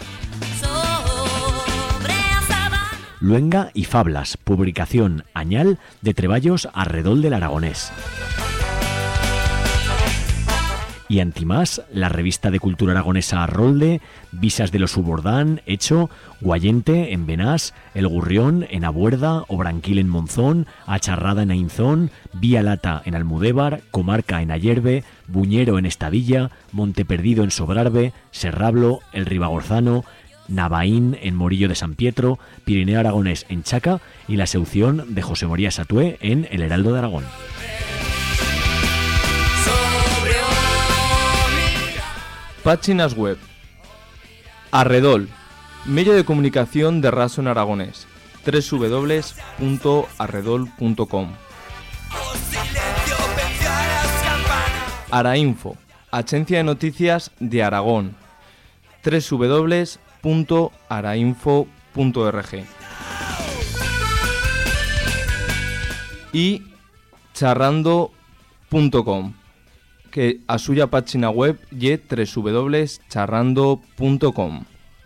Speaker 1: Luenga y Fablas, publicación añal de treballos arredol del aragonés. Y Antimás, la revista de cultura aragonesa Arrolde, Visas de los Subordán, Hecho, Guayente en Benás, El Gurrión en Abuerda, Obranquil en Monzón, Acharrada en Ainzón, Vía Lata en Almudévar, Comarca en Ayerbe, Buñero en Estadilla, Monteperdido en Sobrarbe, Serrablo, El Ribagorzano, Navaín en Morillo de San Pietro, Pirineo Aragonés en Chaca y la sección de José María Satué en El Heraldo de Aragón.
Speaker 10: Páginas web. Arredol, medio de comunicación de Raso en aragonés, doble u doble u doble u punto arredol punto com. Arainfo, agencia de noticias de Aragón, doble u doble u doble u punto arainfo punto org. Y charrando punto com, que a suya página web y doble u doble u doble u punto charrando punto com.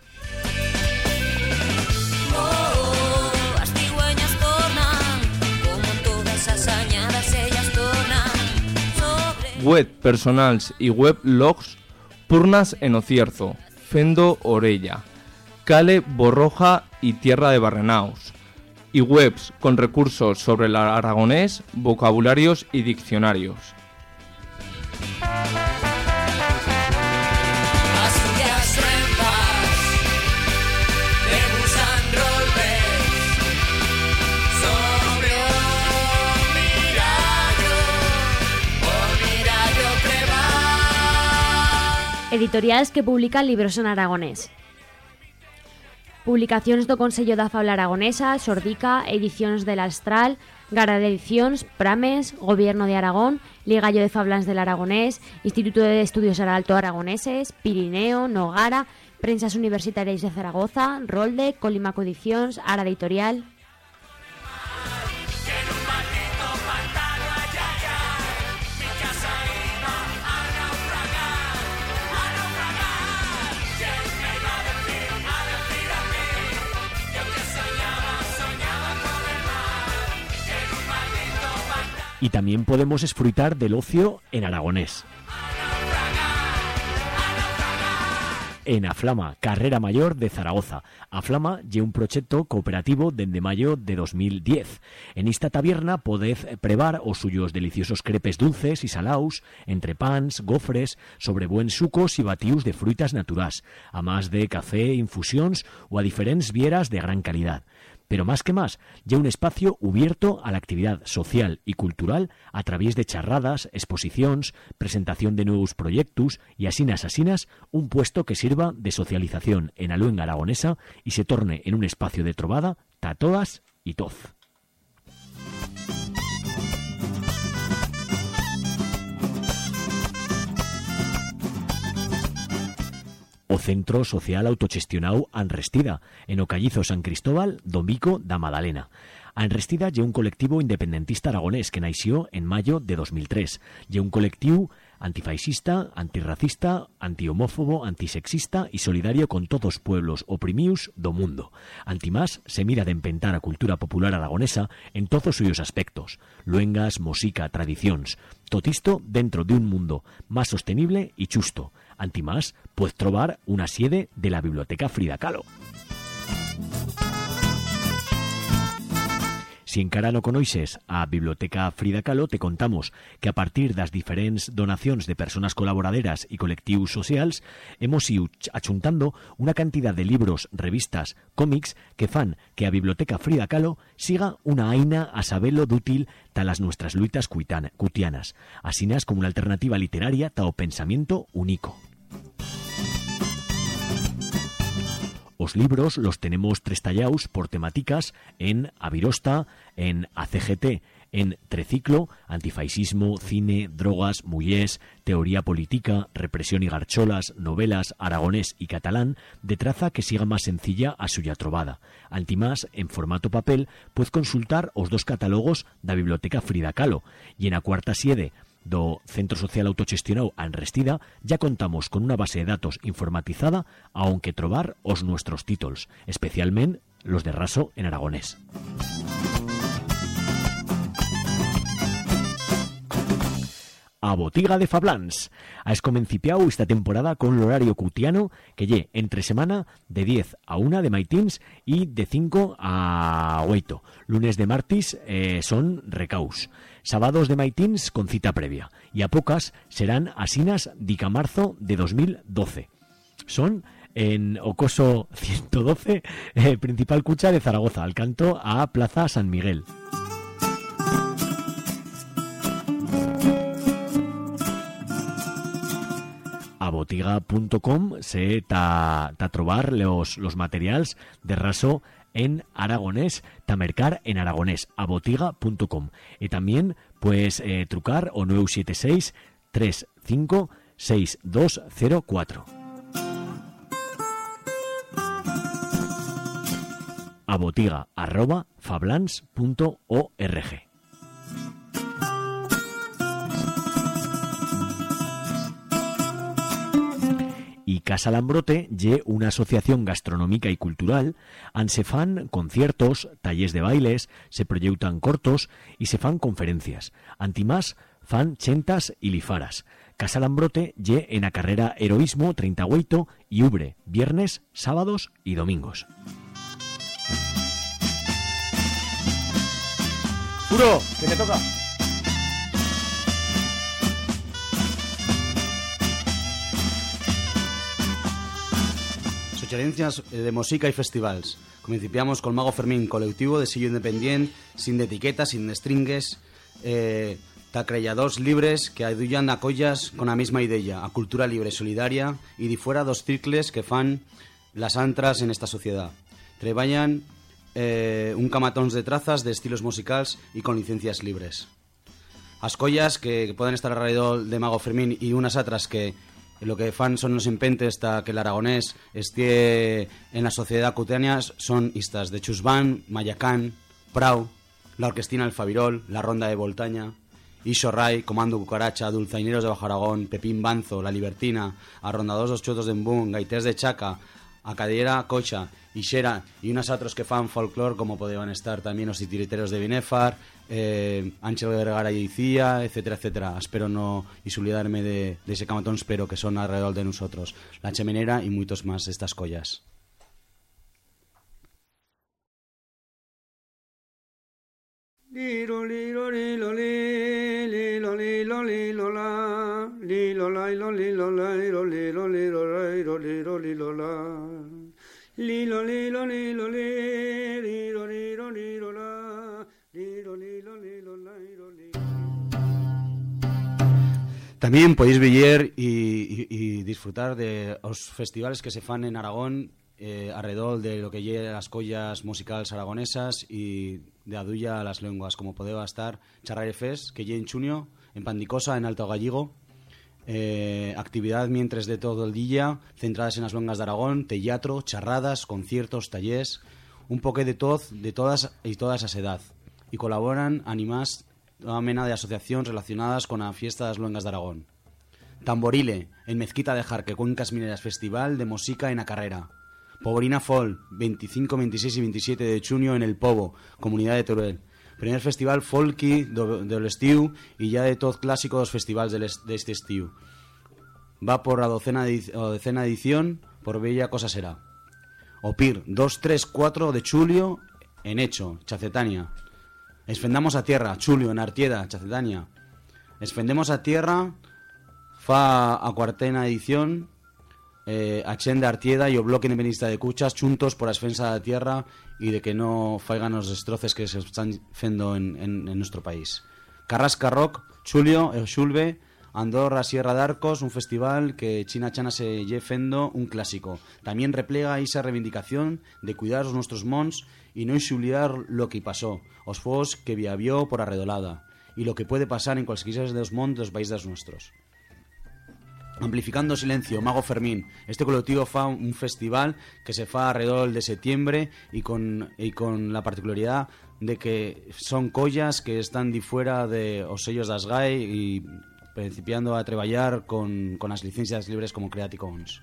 Speaker 10: Web personals y web logs Purnas en Ocierzo, Fendo Orella, Cale Borroja y Tierra de Barrenaos, y webs con recursos sobre el aragonés, vocabularios y diccionarios.
Speaker 8: Editoriales que publican libros en aragonés. Publicaciones do Consello da Fabla Aragonesa, Sordica, Ediciones del Astral, Gara de Ediciones, Prames, Gobierno de Aragón, Ligallo de Fablans del Aragonés, Instituto de Estudios Alto Aragoneses, Pirineo, Nogara, Prensas Universitarias de Zaragoza, Rolde, Colimaco Ediciones, Ara Editorial.
Speaker 1: Y también podemos disfrutar del ocio en aragonés. En Aflama, Carrera Mayor de Zaragoza. Aflama lle un proyecto cooperativo dende mayo de dos mil diez. En esta taberna podez prevar os suyos deliciosos crepes dulces y salaus, entrepans, gofres, sobre buen sucos y batius de fruitas naturás, a más de café, infusions o a diferentes vieras de gran calidad. Pero más que más, ya un espacio abierto a la actividad social y cultural a través de charradas, exposiciones, presentación de nuevos proyectos y asinas asinas, un puesto que sirva de socialización en la luenga aragonesa y se torne en un espacio de trobada ta todas y toz. Centro Social Autogestionau Anrestida, en o Callizo San Cristóbal, Domico da Madalena. Anrestida lle un colectivo independentista aragonés que nació en mayo de dos mil tres. Lle un colectivo antifascista, antirracista, antihomófobo, antisexista y solidario con todos os pueblos oprimidos do mundo. Antimás se mira de empentar a cultura popular aragonesa en todos suyos aspectos, luengas, música, tradicións, totisto dentro de un mundo más sostenible y justo. Antimás puedes trobar una siede de la Biblioteca Frida Kahlo. Si encara no conoixes a Biblioteca Frida Kahlo, te contamos que a partir das diferentes donacións de personas colaboraderas y colectivos socials hemos ido achuntando una cantidad de libros, revistas, cómics que fan que a Biblioteca Frida Kahlo siga una aina a sabelo d'útil ta las nuestras luitas cutianas, asinas como una alternativa literaria ta o pensamiento único. Os libros los tenemos trestallaus por temáticas en Avirosta, en A C G T, en Treciclo, antifascismo, cine, drogas, mullés, teoría política, represión y garcholas, novelas, aragonés y catalán, de traza que siga más sencilla a suya trovada. Antimás, en formato papel, puedes consultar os dos catálogos da Biblioteca Frida Kahlo, y en a cuarta siede do Centro Social Autogestionau Anrestida ya contamos con una base de datos informatizada aunque trobar os nuestros títulos, especialmente los de raso en aragonés. A botiga de Fablans. Ha escomencipiau esta temporada con l'horario cutiano que lle entre semana de diez a una de maitins y de cinco a oito. Lunes de martis eh, son recaus. Sábados de maitins con cita previa. Y a pocas serán asinas dica marzo de dos mil doce. Son en Ocoso ciento doce, eh, principal cucha de Zaragoza, al canto a Plaza San Miguel. A botiga punto com se ta, ta trobar los, los materials de raso en aragonés, ta mercar en aragonés, a botiga punto com. Y también pues eh, trucar o nueve siete seis tres cinco seis dos cero cuatro. A botiga arroba fablans punto org. Y Casa Lambrote lle una asociación gastronómica y cultural, an se fan conciertos, talleres de bailes, se proyectan cortos y se fan conferencias. Antimás fan chentas y lifaras. Casa Lambrote lle en a carrera Heroísmo treinta y ocho y Ubre, viernes, sábados y domingos.
Speaker 13: ¡Puro! ¡Que te toca! Sugerencias de música y festivals. Comencipiamos con Mago Fermín, colectivo de sello independiente, sin de etiquetas, sin de stringues, eh, tacrelladors libres que ayudan a collas con la misma idea, a cultura libre, solidaria y de fuera dos cicles que fan las antras en esta sociedad. Treballan eh, un camatón de trazas de estilos musicales y con licencias libres. As collas que, que pueden estar alrededor de Mago Fermín y unas otras que lo que fan son los impentes hasta que el aragonés esté en la sociedad cutánea son estas de Chusván, Mayacán, Prau, la Orquestina El Fabirol, la Ronda de Voltaña, Ixo Ray, Comando Cucaracha, Dulzaineros de Bajo Aragón, Pepín Banzo, La Libertina, Arrondados dos Chotos de Embún, Gaités de Chaca, Acadera, Cocha, Ixera y unas otros que fan folclore como podían estar también los titiriteros de Binefar, eh, Ángel Vergara y Icía, etcétera, etcétera. Espero no olvidarme de, de ese camatón, espero que son alrededor de nosotros. La Chemenera y muchos más de estas collas.
Speaker 11: Lilo lilo lilo lilo lilo lilo la lilo la lilo lilo la lilo lilo lilo la lilo lilo lilo la lilo lilo lilo lilo lilo lilo la lilo lilo lilo la lilo lilo.
Speaker 13: También podéis ver y, y, y disfrutar de los festivales que se fan en Aragón eh, alrededor de lo que llevan las collas musicales aragonesas y de adulla a las lenguas, como podeu estar Charraire Fest, que lle en Chunio, en Pandicosa, en Alto Gallego, eh, actividad mientras de todo el día, centradas en las luengas de Aragón, teatro, charradas, conciertos, tallers, un poqué de toz de todas y todas esas edad. Y colaboran animás toda mena de asociaciones relacionadas con la fiesta de las luengas de Aragón. Tamborile, en Mezquita de Jarque, Cuencas Mineras, Festival de Música en la Carrera. Poborina Folk, veinticinco, veintiséis y veintisiete de junio en El Pobo, Comunidad de Teruel. Primer festival folky del estiu y ya de todos clásicos los festivales de este estiu. Va por la docena de, o decena edición, por bella cosa será. Opir, dos, tres, cuatro de julio en Hecho, Chacetania. Esfendamos a tierra, Chulio, en Artieda, Chacetania. Esfendemos a tierra, fa a cuartena edición, eh, a Chen de Artieda y o Bloque Independentista de Cuchas, juntos por la defensa de la tierra y de que no faigan los destroces que se están fendo en, en, en nuestro país. Carrasca Rock, Chulio, el Xulve, Andorra Sierra de Arcos, un festival que China Chana se lle fendo un clásico. También replega esa reivindicación de cuidar nuestros mons y no xuliar lo que pasó, os fuegos que viavió por arredolada y lo que puede pasar en cualquiera de los mons de los países nuestros. Amplificando Silencio, Mago Fermín. Este colectivo fa un festival que se fa alrededor de septiembre y con, y con la particularidad de que son collas que están de fuera de os sellos das G A E y principiando a traballar con, con las licencias libres como Creative Commons.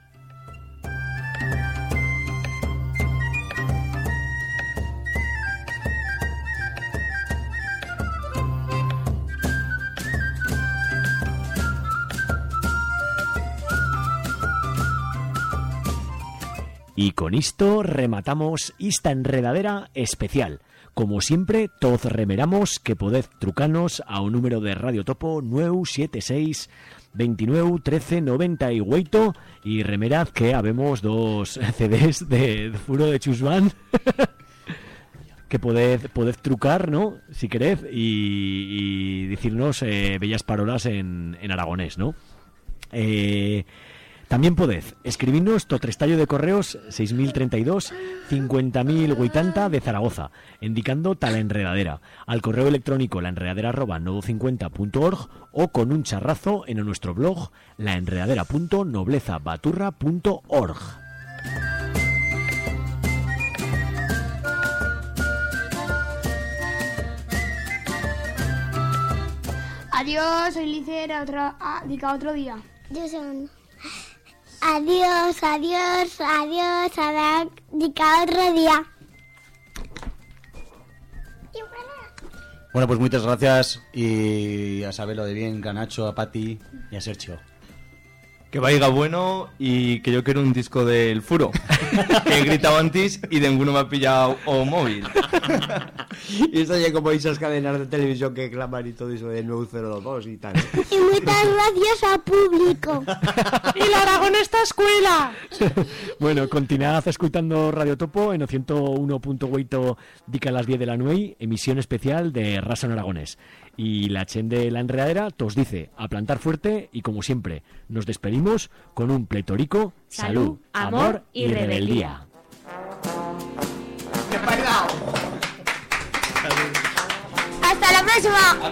Speaker 1: Y con esto rematamos esta enredadera especial. Como siempre, todos remeramos que podéis trucarnos a un número de Radio Topo nueve siete seis, veintinueve, trece, noventa y ocho y remerad que habemos dos C Ds de, de Furo de Chusvan que podéis, podéis trucar, ¿no? Si queréis y, y decirnos eh, bellas parolas en, en aragonés, ¿no? Eh... También podéis escribirnos tu trestallo de correos seis mil treinta y dos, cincuenta mil ochenta de Zaragoza, indicando tal enredadera, al correo electrónico laenredadera arroba nodo cincuenta punto org o con un charrazo en nuestro blog laenredadera punto nobleza baturra punto org.
Speaker 16: Adiós, soy Licer, otro, ah, dica otro día.
Speaker 17: Yo soy... Adiós, adiós, adiós, a otro día.
Speaker 13: Bueno, pues muchas gracias y a saberlo de bien, a Nacho, a Pati y a Sergio.
Speaker 10: Que vaya bueno y que yo quiero un disco del Furo. Que he gritado antes y ninguno me ha pillado o móvil.
Speaker 15: Y esto ya como esas cadenas de televisión que claman y todo eso de nueve cero dos y tal.
Speaker 17: Y muchas gracias al público.
Speaker 5: ¡Y la Aragonesta Escuela!
Speaker 1: Bueno, continuad escuchando Radio Topo en ciento uno punto ocho dica a las diez de la noche, emisión especial de Raso en Aragonés. Y la Chen de la enredadera os dice a plantar fuerte y como siempre nos despedimos con un pletórico salud, amor y rebeldía.
Speaker 5: ¡Qué perdao!
Speaker 17: ¡Hasta la próxima!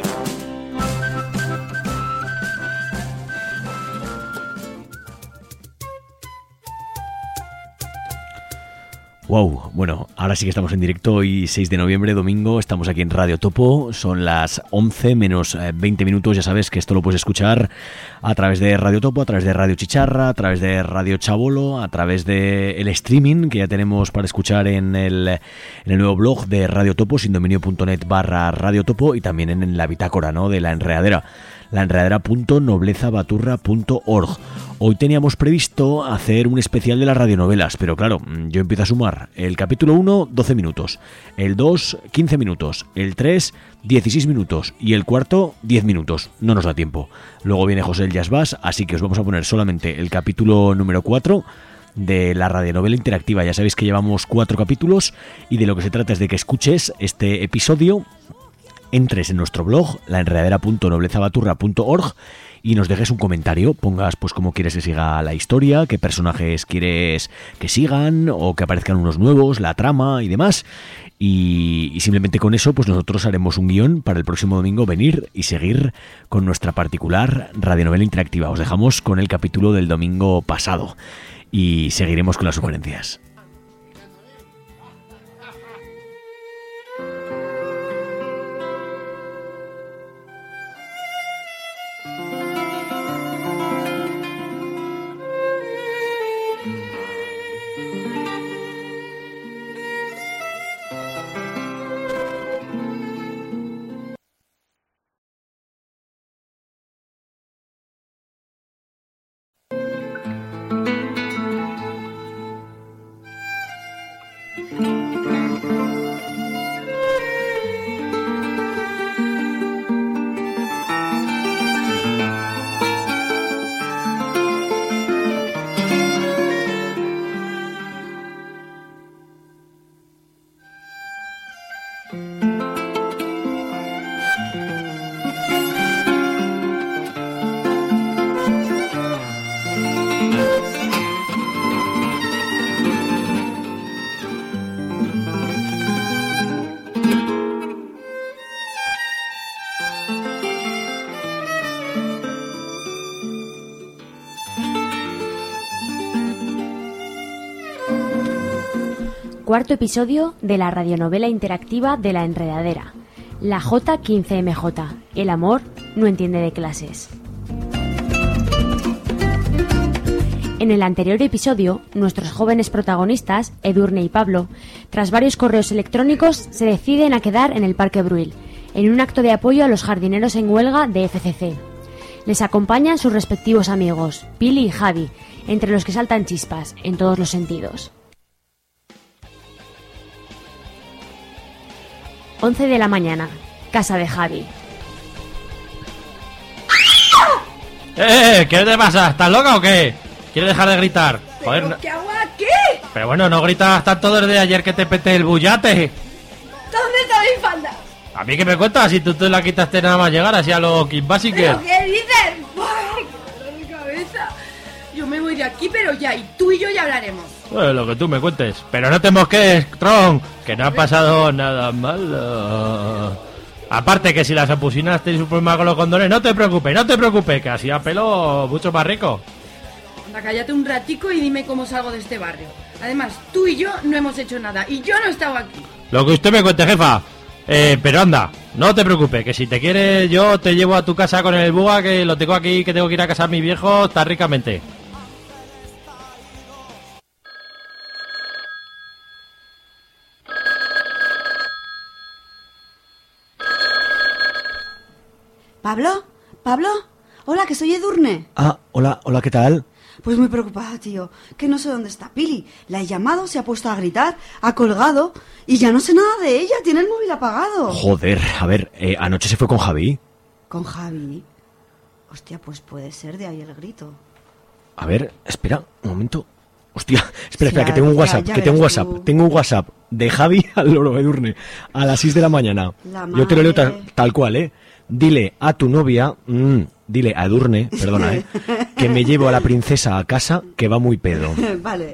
Speaker 1: Wow, bueno, ahora sí que estamos en directo. Hoy seis de noviembre, domingo, estamos aquí en Radio Topo. Son las once menos veinte minutos. Ya sabes que esto lo puedes escuchar a través de Radio Topo, a través de Radio Chicharra, a través de Radio Chabolo, a través de el streaming que ya tenemos para escuchar en el, en el nuevo blog de Radio Topo, sindominio.net barra Radio Topo, y también en, en la bitácora, ¿no?, de la enredadera, laenredadera punto nobleza baturra punto org. Hoy teníamos previsto hacer un especial de las radionovelas, pero claro, yo empiezo a sumar. El capítulo uno, doce minutos. El dos, quince minutos. El tres, dieciséis minutos. Y el cuarto, diez minutos. No nos da tiempo. Luego viene José el Jazzbass, así que os vamos a poner solamente el capítulo número cuatro de la radionovela interactiva. Ya sabéis que llevamos cuatro capítulos y de lo que se trata es de que escuches este episodio, entres en nuestro blog, laenredadera punto nobleza baturra punto org, y nos dejes un comentario, pongas pues cómo quieres que siga la historia, qué personajes quieres que sigan o que aparezcan unos nuevos, la trama y demás. Y, y simplemente con eso, pues nosotros haremos un guión para el próximo domingo venir y seguir con nuestra particular radionovela interactiva. Os dejamos con el capítulo del domingo pasado y seguiremos con las sugerencias.
Speaker 8: Cuarto episodio de la radionovela interactiva de La Enredadera, la J quince M J, el amor no entiende de clases. En el anterior episodio, nuestros jóvenes protagonistas, Edurne y Pablo, tras varios correos electrónicos, se deciden a quedar en el Parque Bruil, en un acto de apoyo a los jardineros en huelga de F C C. Les acompañan sus respectivos amigos, Pili y Javi, entre los que saltan chispas, en todos los sentidos. once de la mañana, casa de Javi.
Speaker 19: ¡Eh! ¿Qué te pasa? ¿Estás loca o qué? ¿Quieres dejar de gritar? Joder, no-
Speaker 5: ¿Qué hago aquí?
Speaker 19: pero bueno, no gritas tanto desde ayer que te peté el bullate.
Speaker 5: ¿Dónde está mi falda?
Speaker 19: ¿A mí qué me cuentas? Si tú te la quitaste nada más llegar así a los Kim Basinger.
Speaker 5: ¿Pero qué dices? ¡Ay, qué dolor de cabeza! Yo me voy de aquí, pero ya, y tú y yo ya hablaremos.
Speaker 19: Eh, lo que tú me cuentes. Pero no te mosques, Tron, que no ha pasado nada malo. Aparte que si las opusinas tenéis un problema con los condones, no te preocupes, no te preocupes, que así a pelo mucho más rico.
Speaker 2: Anda, cállate un ratico y dime cómo salgo de este barrio. Además, tú y yo no hemos hecho nada, y yo no he estado aquí.
Speaker 19: Lo que usted me cuente, jefa. Eh, pero anda, no te preocupes, que si te quieres yo te llevo a tu casa con el buga, que lo tengo aquí, que tengo que ir a casa a mi viejo tan ricamente.
Speaker 20: ¿Pablo? ¿Pablo? Hola, que soy Edurne.
Speaker 1: Ah, hola, hola, ¿qué tal?
Speaker 20: Pues muy preocupada, tío. Que no sé dónde está Pili. La he llamado, se ha puesto a gritar, ha colgado y ya no sé nada de ella. Tiene el móvil apagado.
Speaker 1: Joder, a ver, eh, anoche se fue con Javi.
Speaker 20: ¿Con Javi? Hostia, pues puede ser de ahí el grito.
Speaker 1: A ver, espera, un momento. Hostia, espera,
Speaker 20: Sí,
Speaker 1: espera,
Speaker 20: ya-
Speaker 1: que tengo un
Speaker 20: ya-
Speaker 1: WhatsApp,
Speaker 20: ya
Speaker 1: que tengo un
Speaker 20: verás
Speaker 1: WhatsApp,
Speaker 20: tú.
Speaker 1: tengo un WhatsApp de Javi al loro Edurne a las seis de la mañana.
Speaker 20: La
Speaker 1: Yo te lo leo tal,
Speaker 20: madre.
Speaker 1: tal cual, ¿eh? Dile a tu novia, mm, dile a Edurne, perdona, ¿eh? Que me llevo a la princesa a casa, que va muy pedo.
Speaker 20: Vale.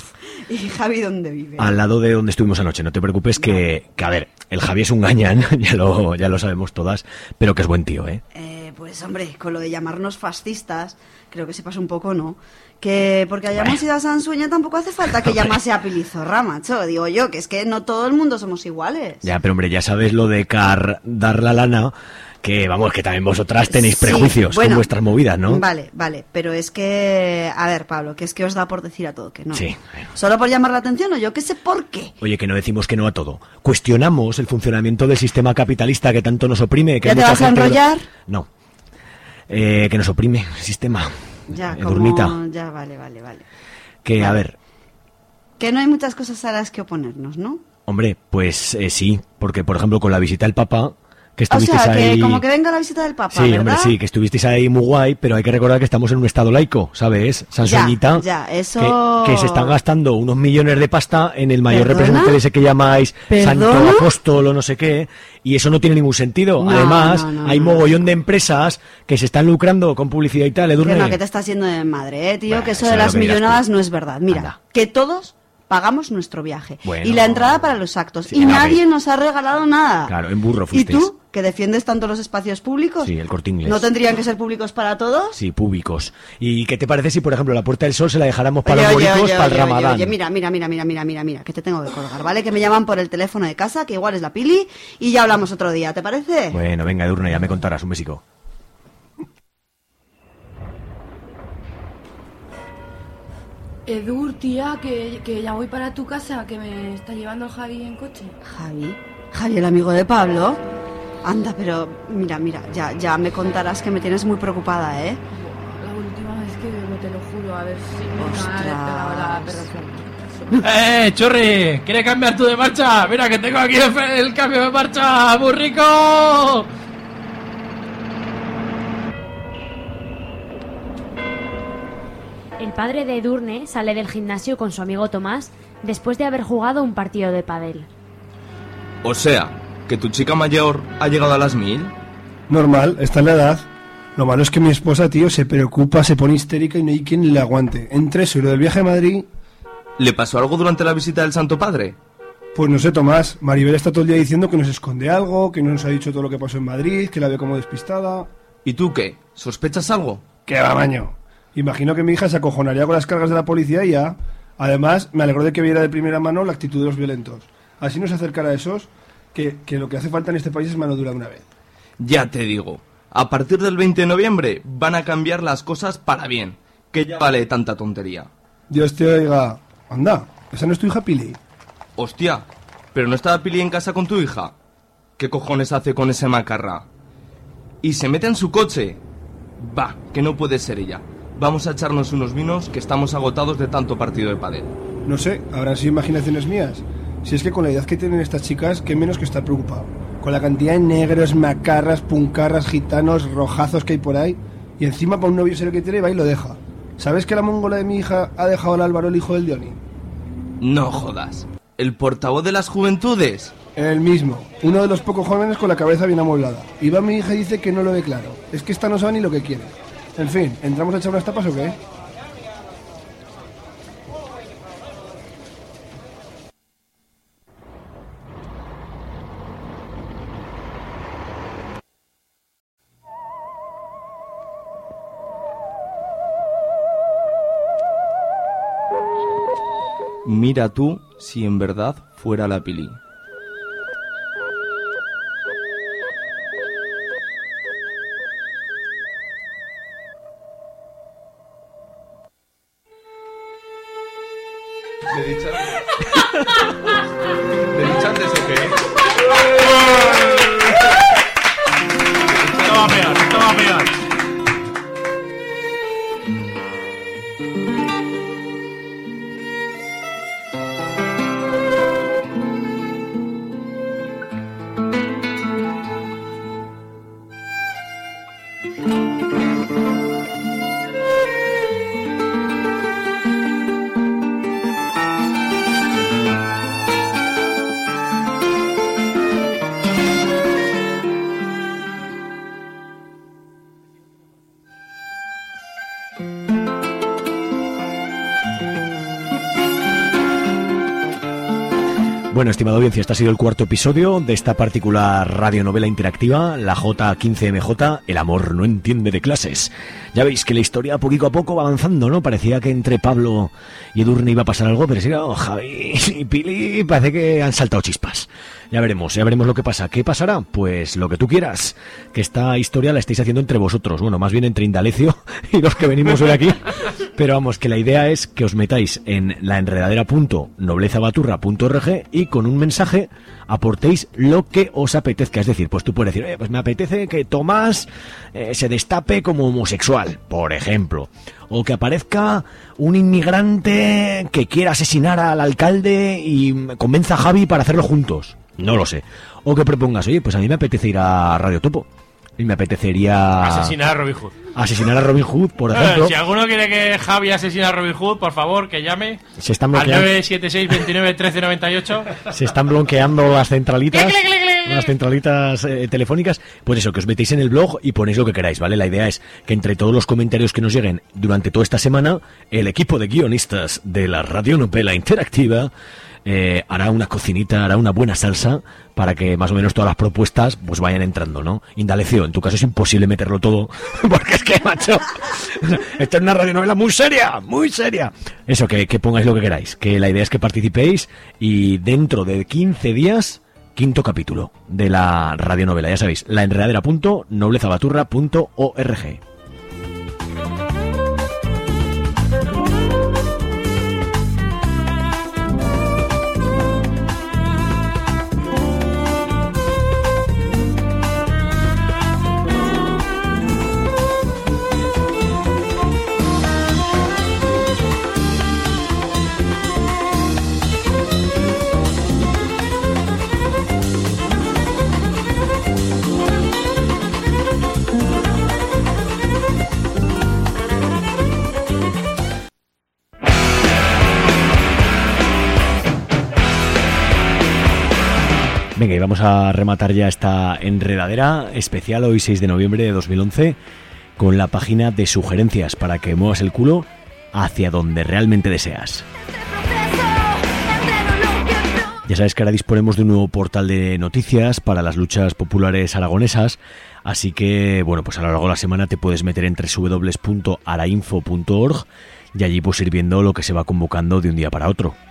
Speaker 20: ¿Y Javi dónde vive?
Speaker 1: Al lado de donde estuvimos anoche, no te preocupes que, que a ver, el Javi es un gañán, ya lo, ya lo sabemos todas, pero que es buen tío, ¿eh?
Speaker 20: Eh, pues hombre, con lo de llamarnos fascistas, creo que se pasa un poco, ¿no? Que porque hayamos ido a Sansueña tampoco hace falta que llamase a Pilizorra, macho. Digo yo, que es que no todo el mundo somos iguales.
Speaker 1: Ya, pero hombre, ya sabes lo de car dar la lana, que vamos, que también vosotras tenéis
Speaker 20: Sí,
Speaker 1: prejuicios
Speaker 20: bueno,
Speaker 1: con vuestras movidas, ¿no?
Speaker 20: Vale, vale, pero es que... A ver, Pablo, que es que os da por decir a todo que no.
Speaker 1: Sí.
Speaker 20: ¿Solo por llamar la atención o yo qué sé por qué?
Speaker 1: Oye, que no decimos que no a todo. Cuestionamos el funcionamiento del sistema capitalista que tanto nos oprime. Que
Speaker 20: ¿Ya
Speaker 1: hay
Speaker 20: te
Speaker 1: mucha
Speaker 20: vas a
Speaker 1: gente-
Speaker 20: enrollar?
Speaker 1: No. Eh, que nos oprime el sistema.
Speaker 20: Ya,
Speaker 1: Edurnita.
Speaker 20: como... Ya, vale, vale, vale.
Speaker 1: Que, a
Speaker 20: Vale.
Speaker 1: ver,
Speaker 20: Que no hay muchas cosas a las que oponernos, ¿no?
Speaker 1: hombre, pues eh, sí, porque por ejemplo con la visita del Papa, que
Speaker 20: O
Speaker 1: estuvisteis
Speaker 20: sea, que
Speaker 1: ahí...
Speaker 20: como que venga la visita del Papa,
Speaker 1: Sí,
Speaker 20: ¿verdad?
Speaker 1: hombre, sí, que estuvisteis ahí muy guay, pero hay que recordar que estamos en un estado laico, ¿sabes? Sansueñita.
Speaker 20: Ya, ya, eso-
Speaker 1: Que, que se están gastando unos millones de pasta en el mayor
Speaker 20: ¿Perdona?
Speaker 1: representante de ese que llamáis Santo
Speaker 20: ¿Perdona?
Speaker 1: Apóstol o no sé qué, y eso no tiene ningún sentido.
Speaker 20: No,
Speaker 1: Además,
Speaker 20: no, no,
Speaker 1: hay
Speaker 20: no.
Speaker 1: mogollón de empresas que se están lucrando con publicidad y tal,
Speaker 20: Que
Speaker 1: Edurne.
Speaker 20: no, que te estás yendo de madre, ¿eh, tío?
Speaker 1: Bueno,
Speaker 20: que eso
Speaker 1: eso
Speaker 20: de
Speaker 1: es lo
Speaker 20: las
Speaker 1: que dirás
Speaker 20: millonadas
Speaker 1: tú.
Speaker 20: no es verdad. Mira, que todos, pagamos nuestro viaje.
Speaker 1: Bueno.
Speaker 20: Y la entrada para los actos.
Speaker 1: Sí,
Speaker 20: y
Speaker 1: en
Speaker 20: nadie
Speaker 1: AVE.
Speaker 20: nos ha regalado nada.
Speaker 1: Claro, en burro
Speaker 20: ¿Y
Speaker 1: fuisteis.
Speaker 20: tú, que defiendes tanto los espacios públicos?
Speaker 1: Sí, el Corte Inglés.
Speaker 20: ¿No tendrían que ser públicos para todos?
Speaker 1: Sí, públicos. ¿Y qué te parece si, por ejemplo, la Puerta del Sol se la dejáramos para
Speaker 20: Oye,
Speaker 1: los
Speaker 20: oye,
Speaker 1: moricos
Speaker 20: oye,
Speaker 1: para el
Speaker 20: oye, oye,
Speaker 1: Ramadán?
Speaker 20: oye, mira, mira, mira, mira, mira, mira, mira, que te tengo que colgar, ¿vale? Que me llaman por el teléfono de casa, que igual es la Pili, y ya hablamos otro día, ¿te parece?
Speaker 1: Bueno, venga, Edurne, ya me contarás. Un besico.
Speaker 21: Edur, tía, que, que ya voy para tu casa, que me está llevando el Javi en coche.
Speaker 20: Javi, Javi, el amigo de Pablo. Anda, pero mira, mira, ya, ya me contarás que me tienes muy preocupada, ¿eh?
Speaker 21: La última vez que bebo, te lo juro, a ver si me ha pegado la perra
Speaker 19: ¡Eh, Churri! ¿Quieres cambiar tú de marcha? Mira que tengo aquí el, el cambio de marcha, muy rico.
Speaker 8: El padre de Edurne sale del gimnasio con su amigo Tomás después de haber jugado un partido de pádel.
Speaker 10: O sea, que tu chica mayor ha llegado a las mil.
Speaker 11: Normal, está en la edad. Lo malo es que mi esposa, tío, se preocupa, se pone histérica y no hay quien le aguante. Entre eso y lo del viaje a Madrid...
Speaker 10: ¿Le pasó algo durante la visita del Santo Padre?
Speaker 11: Pues no sé, Tomás. Maribel está todo el día diciendo que nos esconde algo, que no nos ha dicho todo lo que pasó en Madrid, que la ve como despistada...
Speaker 10: ¿Y tú qué? ¿Sospechas algo?
Speaker 11: ¡Qué va, maño! Imagino que mi hija se acojonaría con las cargas de la policía y ya. Además, me alegró de que viera de primera mano la actitud de los violentos. Así nos acercará a esos que, que lo que hace falta en este país es mano dura de una vez.
Speaker 10: Ya te digo, a partir del veinte de noviembre van a cambiar las cosas para bien, que ya vale tanta tontería.
Speaker 11: Dios te oiga. Anda, ¿esa no es tu hija Pili?
Speaker 10: Hostia, ¿pero no estaba Pili en casa con tu hija? ¿Qué cojones hace con ese macarra? Y se mete en su coche. Va, que no puede ser ella. Vamos a echarnos unos vinos que estamos agotados de tanto partido de pádel.
Speaker 11: No sé, habrán sido imaginaciones mías. Si es que con la edad que tienen estas chicas, qué menos que estar preocupado. Con la cantidad de negros, macarras, puncarras, gitanos, rojazos que hay por ahí. Y encima para un novio serio que tiene va y lo deja. ¿Sabes que la mongola de mi hija ha dejado al Álvaro, el hijo del Dioni?
Speaker 10: No jodas. ¿El portavoz de las juventudes?
Speaker 11: El mismo. Uno de los pocos jóvenes con la cabeza bien amueblada. Y va mi hija y dice que no lo ve claro. Es que esta no sabe ni lo que quiere. En fin, ¿entramos a echar unas tapas o qué?
Speaker 10: Mira tú si en verdad fuera la Pili. ¿Le dichas? ¿Le dichas o qué?
Speaker 19: Esto va peor, esto va peor. Bueno, estimada audiencia, este ha sido el cuarto episodio de esta particular radionovela interactiva, la J quince M J, El amor no entiende de clases. Ya veis que la historia poquito a poco va avanzando, ¿no? Parecía que entre Pablo y Edurne iba a pasar algo, pero si no, Javi y Pili parece que han saltado chispas. Ya veremos, ya veremos lo que pasa. ¿Qué pasará? Pues lo que tú quieras. Que esta historia la estáis haciendo entre vosotros. Bueno, más bien entre Indalecio y los que venimos hoy aquí. Pero vamos, que la idea es que os metáis en laenredadera punto noblezabaturra punto org y con un mensaje aportéis lo que os apetezca. Es decir, pues tú puedes decir, eh, pues me apetece que Tomás eh, se destape como homosexual, por ejemplo. O que aparezca un inmigrante que quiera asesinar al alcalde y convenza a Javi para hacerlo juntos. No lo sé. O que propongas, oye, pues a mí me apetece ir a Radio Topo. Y me apetecería... Asesinar a Robin Hood.
Speaker 1: Asesinar a Robin Hood, por ejemplo.
Speaker 19: Eh, si alguno quiere que Javi asesine a Robin Hood, por favor, que llame
Speaker 1: Se están
Speaker 19: al
Speaker 1: bloqueando,
Speaker 19: nueve siete seis, veintinueve, trece noventa y ocho.
Speaker 1: se están bloqueando las centralitas.
Speaker 19: ¡Clic, clic, clic, clic!
Speaker 1: unas centralitas eh, telefónicas, pues eso, que os metéis en el blog y ponéis lo que queráis, ¿vale? La idea es que entre todos los comentarios que nos lleguen durante toda esta semana, el equipo de guionistas de la radionovela interactiva eh, hará una cocinita, hará una buena salsa para que más o menos todas las propuestas pues vayan entrando, ¿no? Indalecio, en tu caso es imposible meterlo todo, porque es que, macho, esta es una radionovela muy seria, muy seria. Eso, que, que pongáis lo que queráis, que la idea es que participéis y dentro de quince días, quinto capítulo de la radionovela, ya sabéis, laenredadera punto noblezabaturra punto org. Venga, y vamos a rematar ya esta enredadera especial hoy seis de noviembre de dos mil once con la página de sugerencias para que muevas el culo hacia donde realmente deseas. Ya sabes que ahora disponemos de un nuevo portal de noticias para las luchas populares aragonesas, así que, bueno, pues a lo largo de la semana te puedes meter en doble u doble u doble u punto arainfo punto org y allí pues ir viendo lo que se va convocando de un día para otro.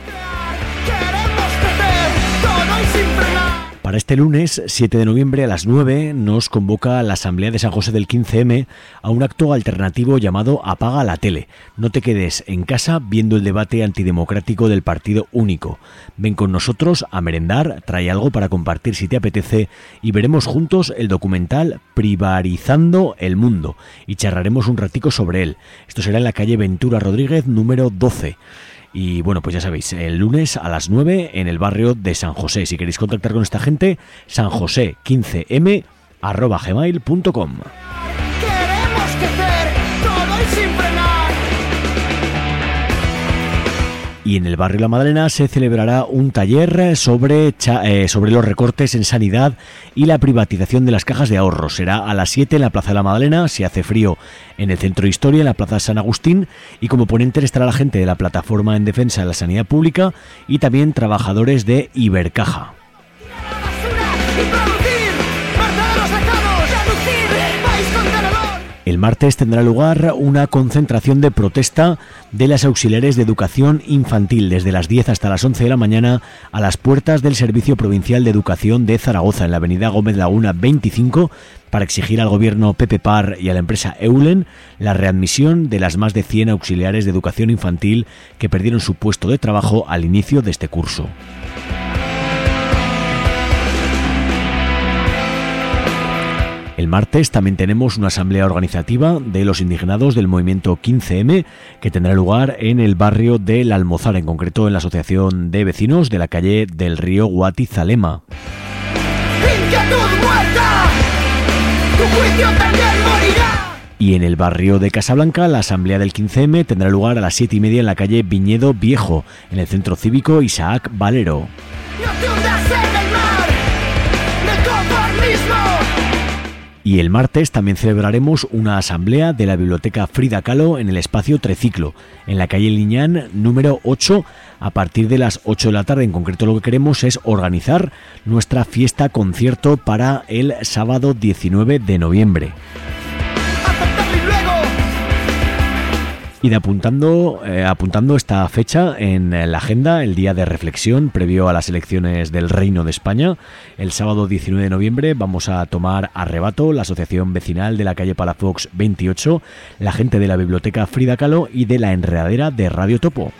Speaker 1: Para este lunes, siete de noviembre a las nueve, nos convoca la Asamblea de San José del quince eme a un acto alternativo llamado Apaga la Tele. No te quedes en casa viendo el debate antidemocrático del Partido Único. Ven con nosotros a merendar, trae algo para compartir si te apetece y veremos juntos el documental Privarizando el Mundo y charlaremos un ratico sobre él. Esto será en la calle Ventura Rodríguez número doce. Y bueno, pues ya sabéis, el lunes a las nueve en el barrio de San José. Si queréis contactar con esta gente, sanjose quince eme arroba gmail punto com.
Speaker 3: Queremos crecer, todo y sin frenar.
Speaker 1: Y en el barrio La Madalena se celebrará un taller sobre, cha, eh, sobre los recortes en sanidad y la privatización de las cajas de ahorro. Será a las siete en la Plaza de la Madalena, si hace frío en el Centro de Historia, en la Plaza San Agustín, y como ponente estará la gente de la Plataforma en Defensa de la Sanidad Pública y también trabajadores de Ibercaja. El martes tendrá lugar una concentración de protesta de las auxiliares de educación infantil desde las diez hasta las once de la mañana a las puertas del Servicio Provincial de Educación de Zaragoza en la avenida Gómez Laguna veinticinco para exigir al gobierno P P Par y a la empresa Eulen la readmisión de las más de cien auxiliares de educación infantil que perdieron su puesto de trabajo al inicio de este curso. El martes también tenemos una asamblea organizativa de los indignados del movimiento quince eme que tendrá lugar en el barrio del Almozar, en concreto en la Asociación de Vecinos de la calle del Río Guatizalema.
Speaker 3: ¡Inquietud muerta! ¡Tu juicio también morirá!
Speaker 1: Y en el barrio de Casablanca, la asamblea del quince eme tendrá lugar a las siete y media en la calle Viñedo Viejo, en el centro cívico Isaac Valero.
Speaker 3: ¡No te hundas en el mar de conformismo!
Speaker 1: Y el martes también celebraremos una asamblea de la Biblioteca Frida Kahlo en el espacio Treciclo, en la calle Liñán número ocho, a partir de las ocho de la tarde. En concreto lo que queremos es organizar nuestra fiesta concierto para el sábado diecinueve de noviembre. Y de apuntando, eh, apuntando esta fecha en la agenda, el día de reflexión previo a las elecciones del Reino de España, el sábado diecinueve de noviembre vamos a tomar arrebato la Asociación Vecinal de la calle Palafox veintiocho, la gente de la Biblioteca Frida Kahlo y de la Enredadera de Radio Topo.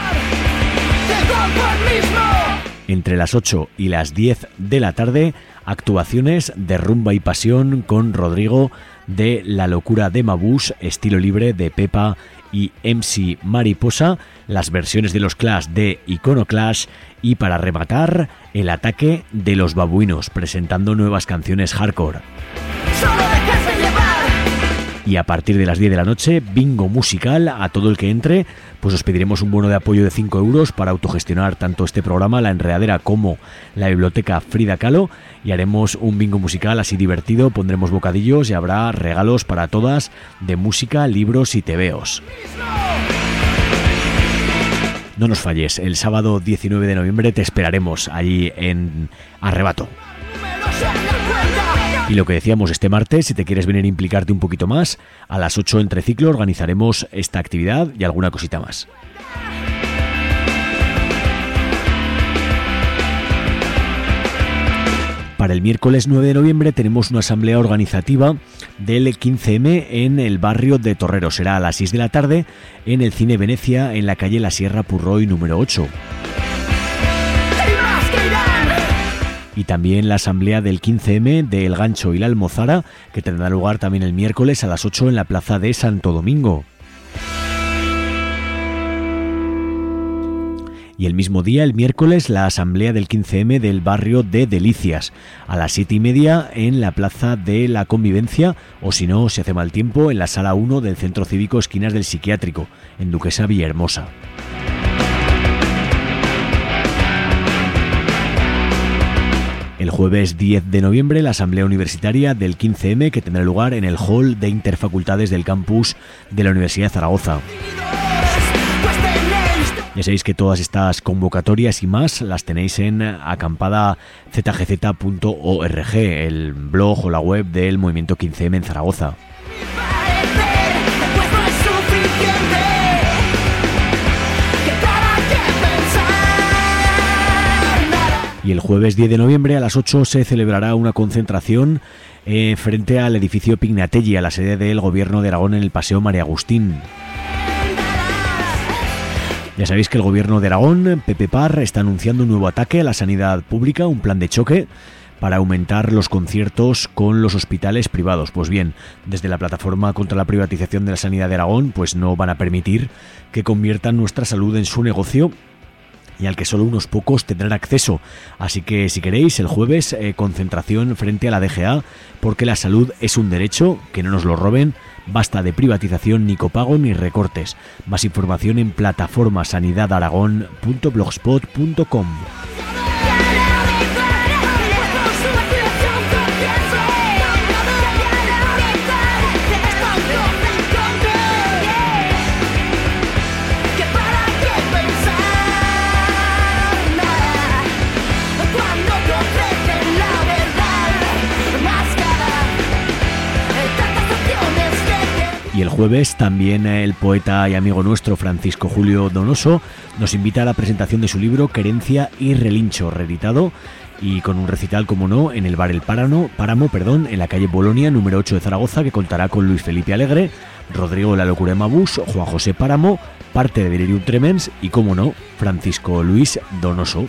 Speaker 1: Entre las ocho y las diez de la tarde, actuaciones de rumba y pasión con Rodrigo de La Locura de Mabús, estilo libre de Pepa y eme ce Mariposa, las versiones de los Clash de Iconoclash y para rematar, el ataque de los babuinos presentando nuevas canciones hardcore. Y a partir de las diez de la noche, bingo musical. A todo el que entre, pues os pediremos un bono de apoyo de cinco euros para autogestionar tanto este programa, La Enredadera, como la biblioteca Frida Kahlo, y haremos un bingo musical así divertido, pondremos bocadillos y habrá regalos para todas de música, libros y tebeos. No nos falles, el sábado diecinueve de noviembre te esperaremos allí en Arrebato. Y lo que decíamos, este martes, si te quieres venir a implicarte un poquito más, a las ocho en Triciclo organizaremos esta actividad y alguna cosita más. Para el miércoles nueve de noviembre tenemos una asamblea organizativa del quince eme en el barrio de Torrero. Será a las seis de la tarde en el Cine Venecia, en la calle La Sierra Purroy número ocho. Y también la asamblea del quince eme de El Gancho y la Almozara, que tendrá lugar también el miércoles a las ocho en la plaza de Santo Domingo. Y el mismo día, el miércoles, la asamblea del quince eme del barrio de Delicias, a las siete y media en la plaza de la Convivencia, o si no, si hace mal tiempo, en la sala uno del Centro Cívico Esquinas del Psiquiátrico, en Duquesa Villahermosa. El jueves diez de noviembre, la asamblea universitaria del quince eme, que tendrá lugar en el hall de interfacultades del campus de la Universidad de Zaragoza. Ya sabéis que todas estas convocatorias y más las tenéis en acampada z g z punto org, el blog o la web del movimiento quince eme en Zaragoza. Y el jueves diez de noviembre a las ocho se celebrará una concentración eh, frente al edificio Pignatelli, a la sede del Gobierno de Aragón, en el Paseo María Agustín. Ya sabéis que el Gobierno de Aragón, Pepe Parr, está anunciando un nuevo ataque a la sanidad pública, un plan de choque para aumentar los conciertos con los hospitales privados. Pues bien, desde la plataforma contra la privatización de la sanidad de Aragón, pues no van a permitir que conviertan nuestra salud en su negocio y al que solo unos pocos tendrán acceso. Así que si queréis, el jueves, eh, concentración frente a la D G A, porque la salud es un derecho, que no nos lo roben, basta de privatización, ni copago ni recortes. Más información en plataforma sanidad aragón punto blogspot punto com. Y el jueves también el poeta y amigo nuestro Francisco Julio Donoso nos invita a la presentación de su libro Querencia y Relincho, reeditado y con un recital, como no, en el bar El Páramo, Páramo, perdón, en la calle Bolonia número ocho de Zaragoza, que contará con Luis Felipe Alegre, Rodrigo de la Locura de Mabús, Juan José Páramo, parte de Delirium Tremens y, como no, Francisco Luis Donoso,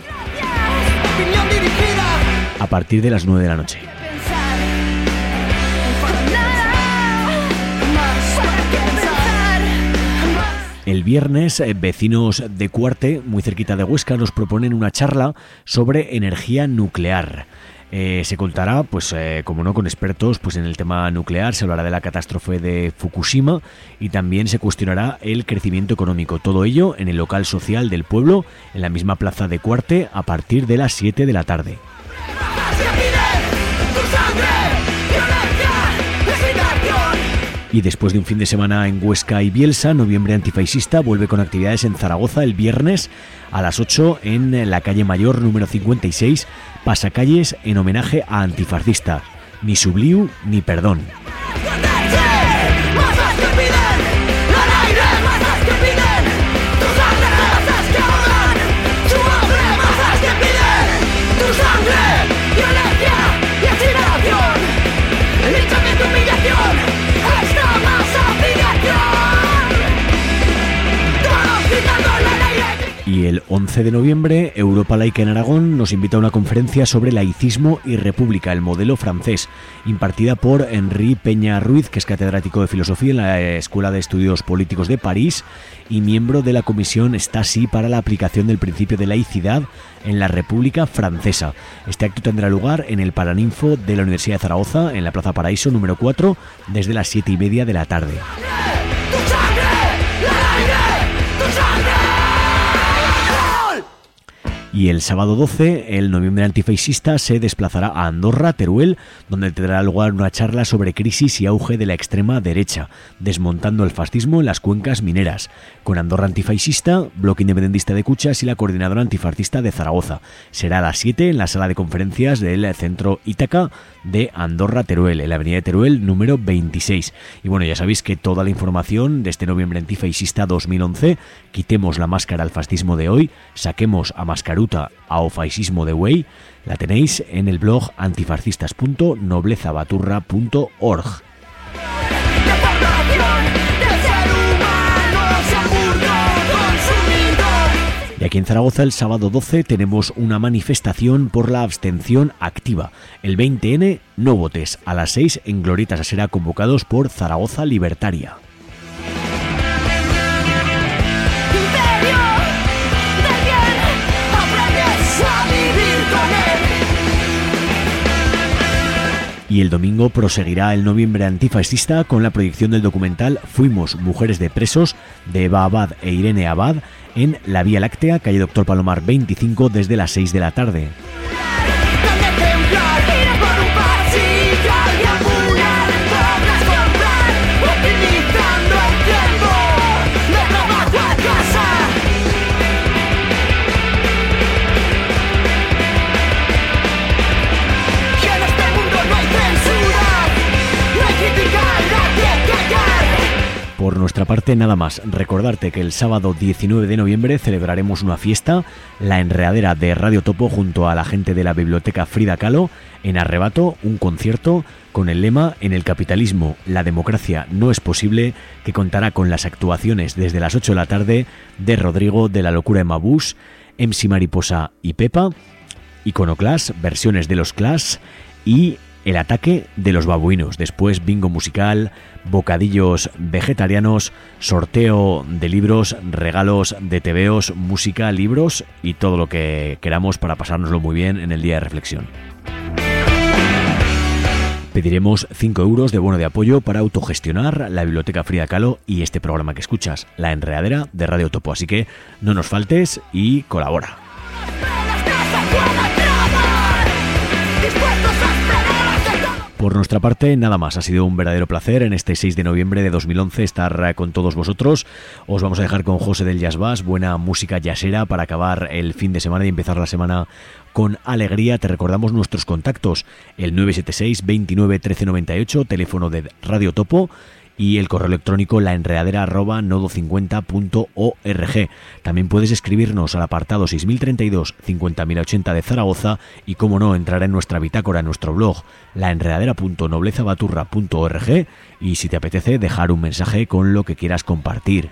Speaker 1: a partir de las nueve de la noche. El viernes, eh, vecinos de Cuarte, muy cerquita de Huesca, nos proponen una charla sobre energía nuclear. Eh, se contará, pues, eh, como no, con expertos pues en el tema nuclear. Se hablará de la catástrofe de Fukushima y también se cuestionará el crecimiento económico. Todo ello en el local social del pueblo, en la misma plaza de Cuarte, a partir de las siete de la tarde. Y después de un fin de semana en Huesca y Bielsa, Noviembre Antifascista vuelve con actividades en Zaragoza el viernes a las ocho en la calle Mayor número cincuenta y seis, pasacalles en homenaje a Antifascista. Ni subliu ni perdón. Y el once once de noviembre, Europa Laica en Aragón nos invita a una conferencia sobre laicismo y república, el modelo francés, impartida por Henri Peña Ruiz, que es catedrático de filosofía en la Escuela de Estudios Políticos de París y miembro de la Comisión Stasi para la aplicación del principio de laicidad en la República Francesa. Este acto tendrá lugar en el Paraninfo de la Universidad de Zaragoza, en la Plaza Paraíso número cuatro, desde las siete y media de la tarde. Y el sábado doce, el Noviembre Antifascista se desplazará a Andorra, Teruel, donde tendrá lugar una charla sobre crisis y auge de la extrema derecha, desmontando el fascismo en las cuencas mineras, con Andorra Antifascista, Bloque Independentista de Cuchas y la Coordinadora Antifascista de Zaragoza. Será a las siete en la sala de conferencias del Centro Ítaca de Andorra, Teruel, en la avenida de Teruel número veintiséis. Y bueno, ya sabéis que toda la información de este Noviembre Antifascista dos mil once, quitemos la máscara al fascismo de hoy, saquemos a mascaruta ao fascismo de güey, la tenéis en el blog antifascistas punto noblezabaturra punto org. Y aquí en Zaragoza el sábado doce tenemos una manifestación por la abstención activa. El veinte ene, no votes, a las seis en Glorietas Asera, convocados por Zaragoza Libertaria. Y el domingo proseguirá el Noviembre Antifascista con la proyección del documental Fuimos Mujeres de Presos de Eva Abad e Irene Abad en la Vía Láctea, calle Doctor Palomar veinticinco, desde las seis de la tarde. Por nuestra parte, nada más. Recordarte que el sábado diecinueve de noviembre celebraremos una fiesta, la Enredadera de Radio Topo, junto a la gente de la Biblioteca Frida Kahlo, en Arrebato, un concierto con el lema "En el capitalismo, la democracia no es posible", que contará con las actuaciones desde las ocho de la tarde de Rodrigo de la Locura de Mabús, M C Mariposa y Pepa, Iconoclash, versiones de los Clash y El ataque de los babuinos. Después bingo musical, bocadillos vegetarianos, sorteo de libros, regalos de tebeos, música, libros y todo lo que queramos para pasárnoslo muy bien en el día de reflexión. Pediremos cinco euros de bono de apoyo para autogestionar la Biblioteca Frida Kahlo y este programa que escuchas, La Enredadera de Radio Topo. Así que no nos faltes y colabora. Por nuestra parte, nada más. Ha sido un verdadero placer en este seis de noviembre de dos mil once estar con todos vosotros. Os vamos a dejar con José del Jazz Bass, buena música jazzera para acabar el fin de semana y empezar la semana con alegría. Te recordamos nuestros contactos: el nueve siete seis, veintinueve, trece noventa y ocho, teléfono de Radio Topo, y el correo electrónico laenredadera arroba nodo cincuenta punto org. También puedes escribirnos al apartado seis mil treinta y dos, cincuenta mil ochenta de Zaragoza y, como no, entrar en nuestra bitácora, en nuestro blog laenredadera punto noblezabaturra punto org, y si te apetece dejar un mensaje con lo que quieras compartir.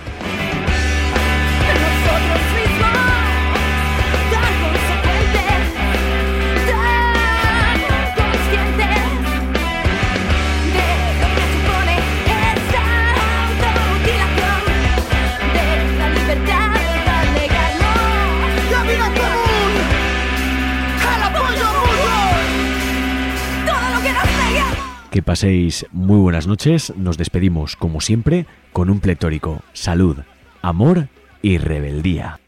Speaker 1: Que paséis muy buenas noches. Nos despedimos, como siempre, con un pletórico: salud, amor y rebeldía.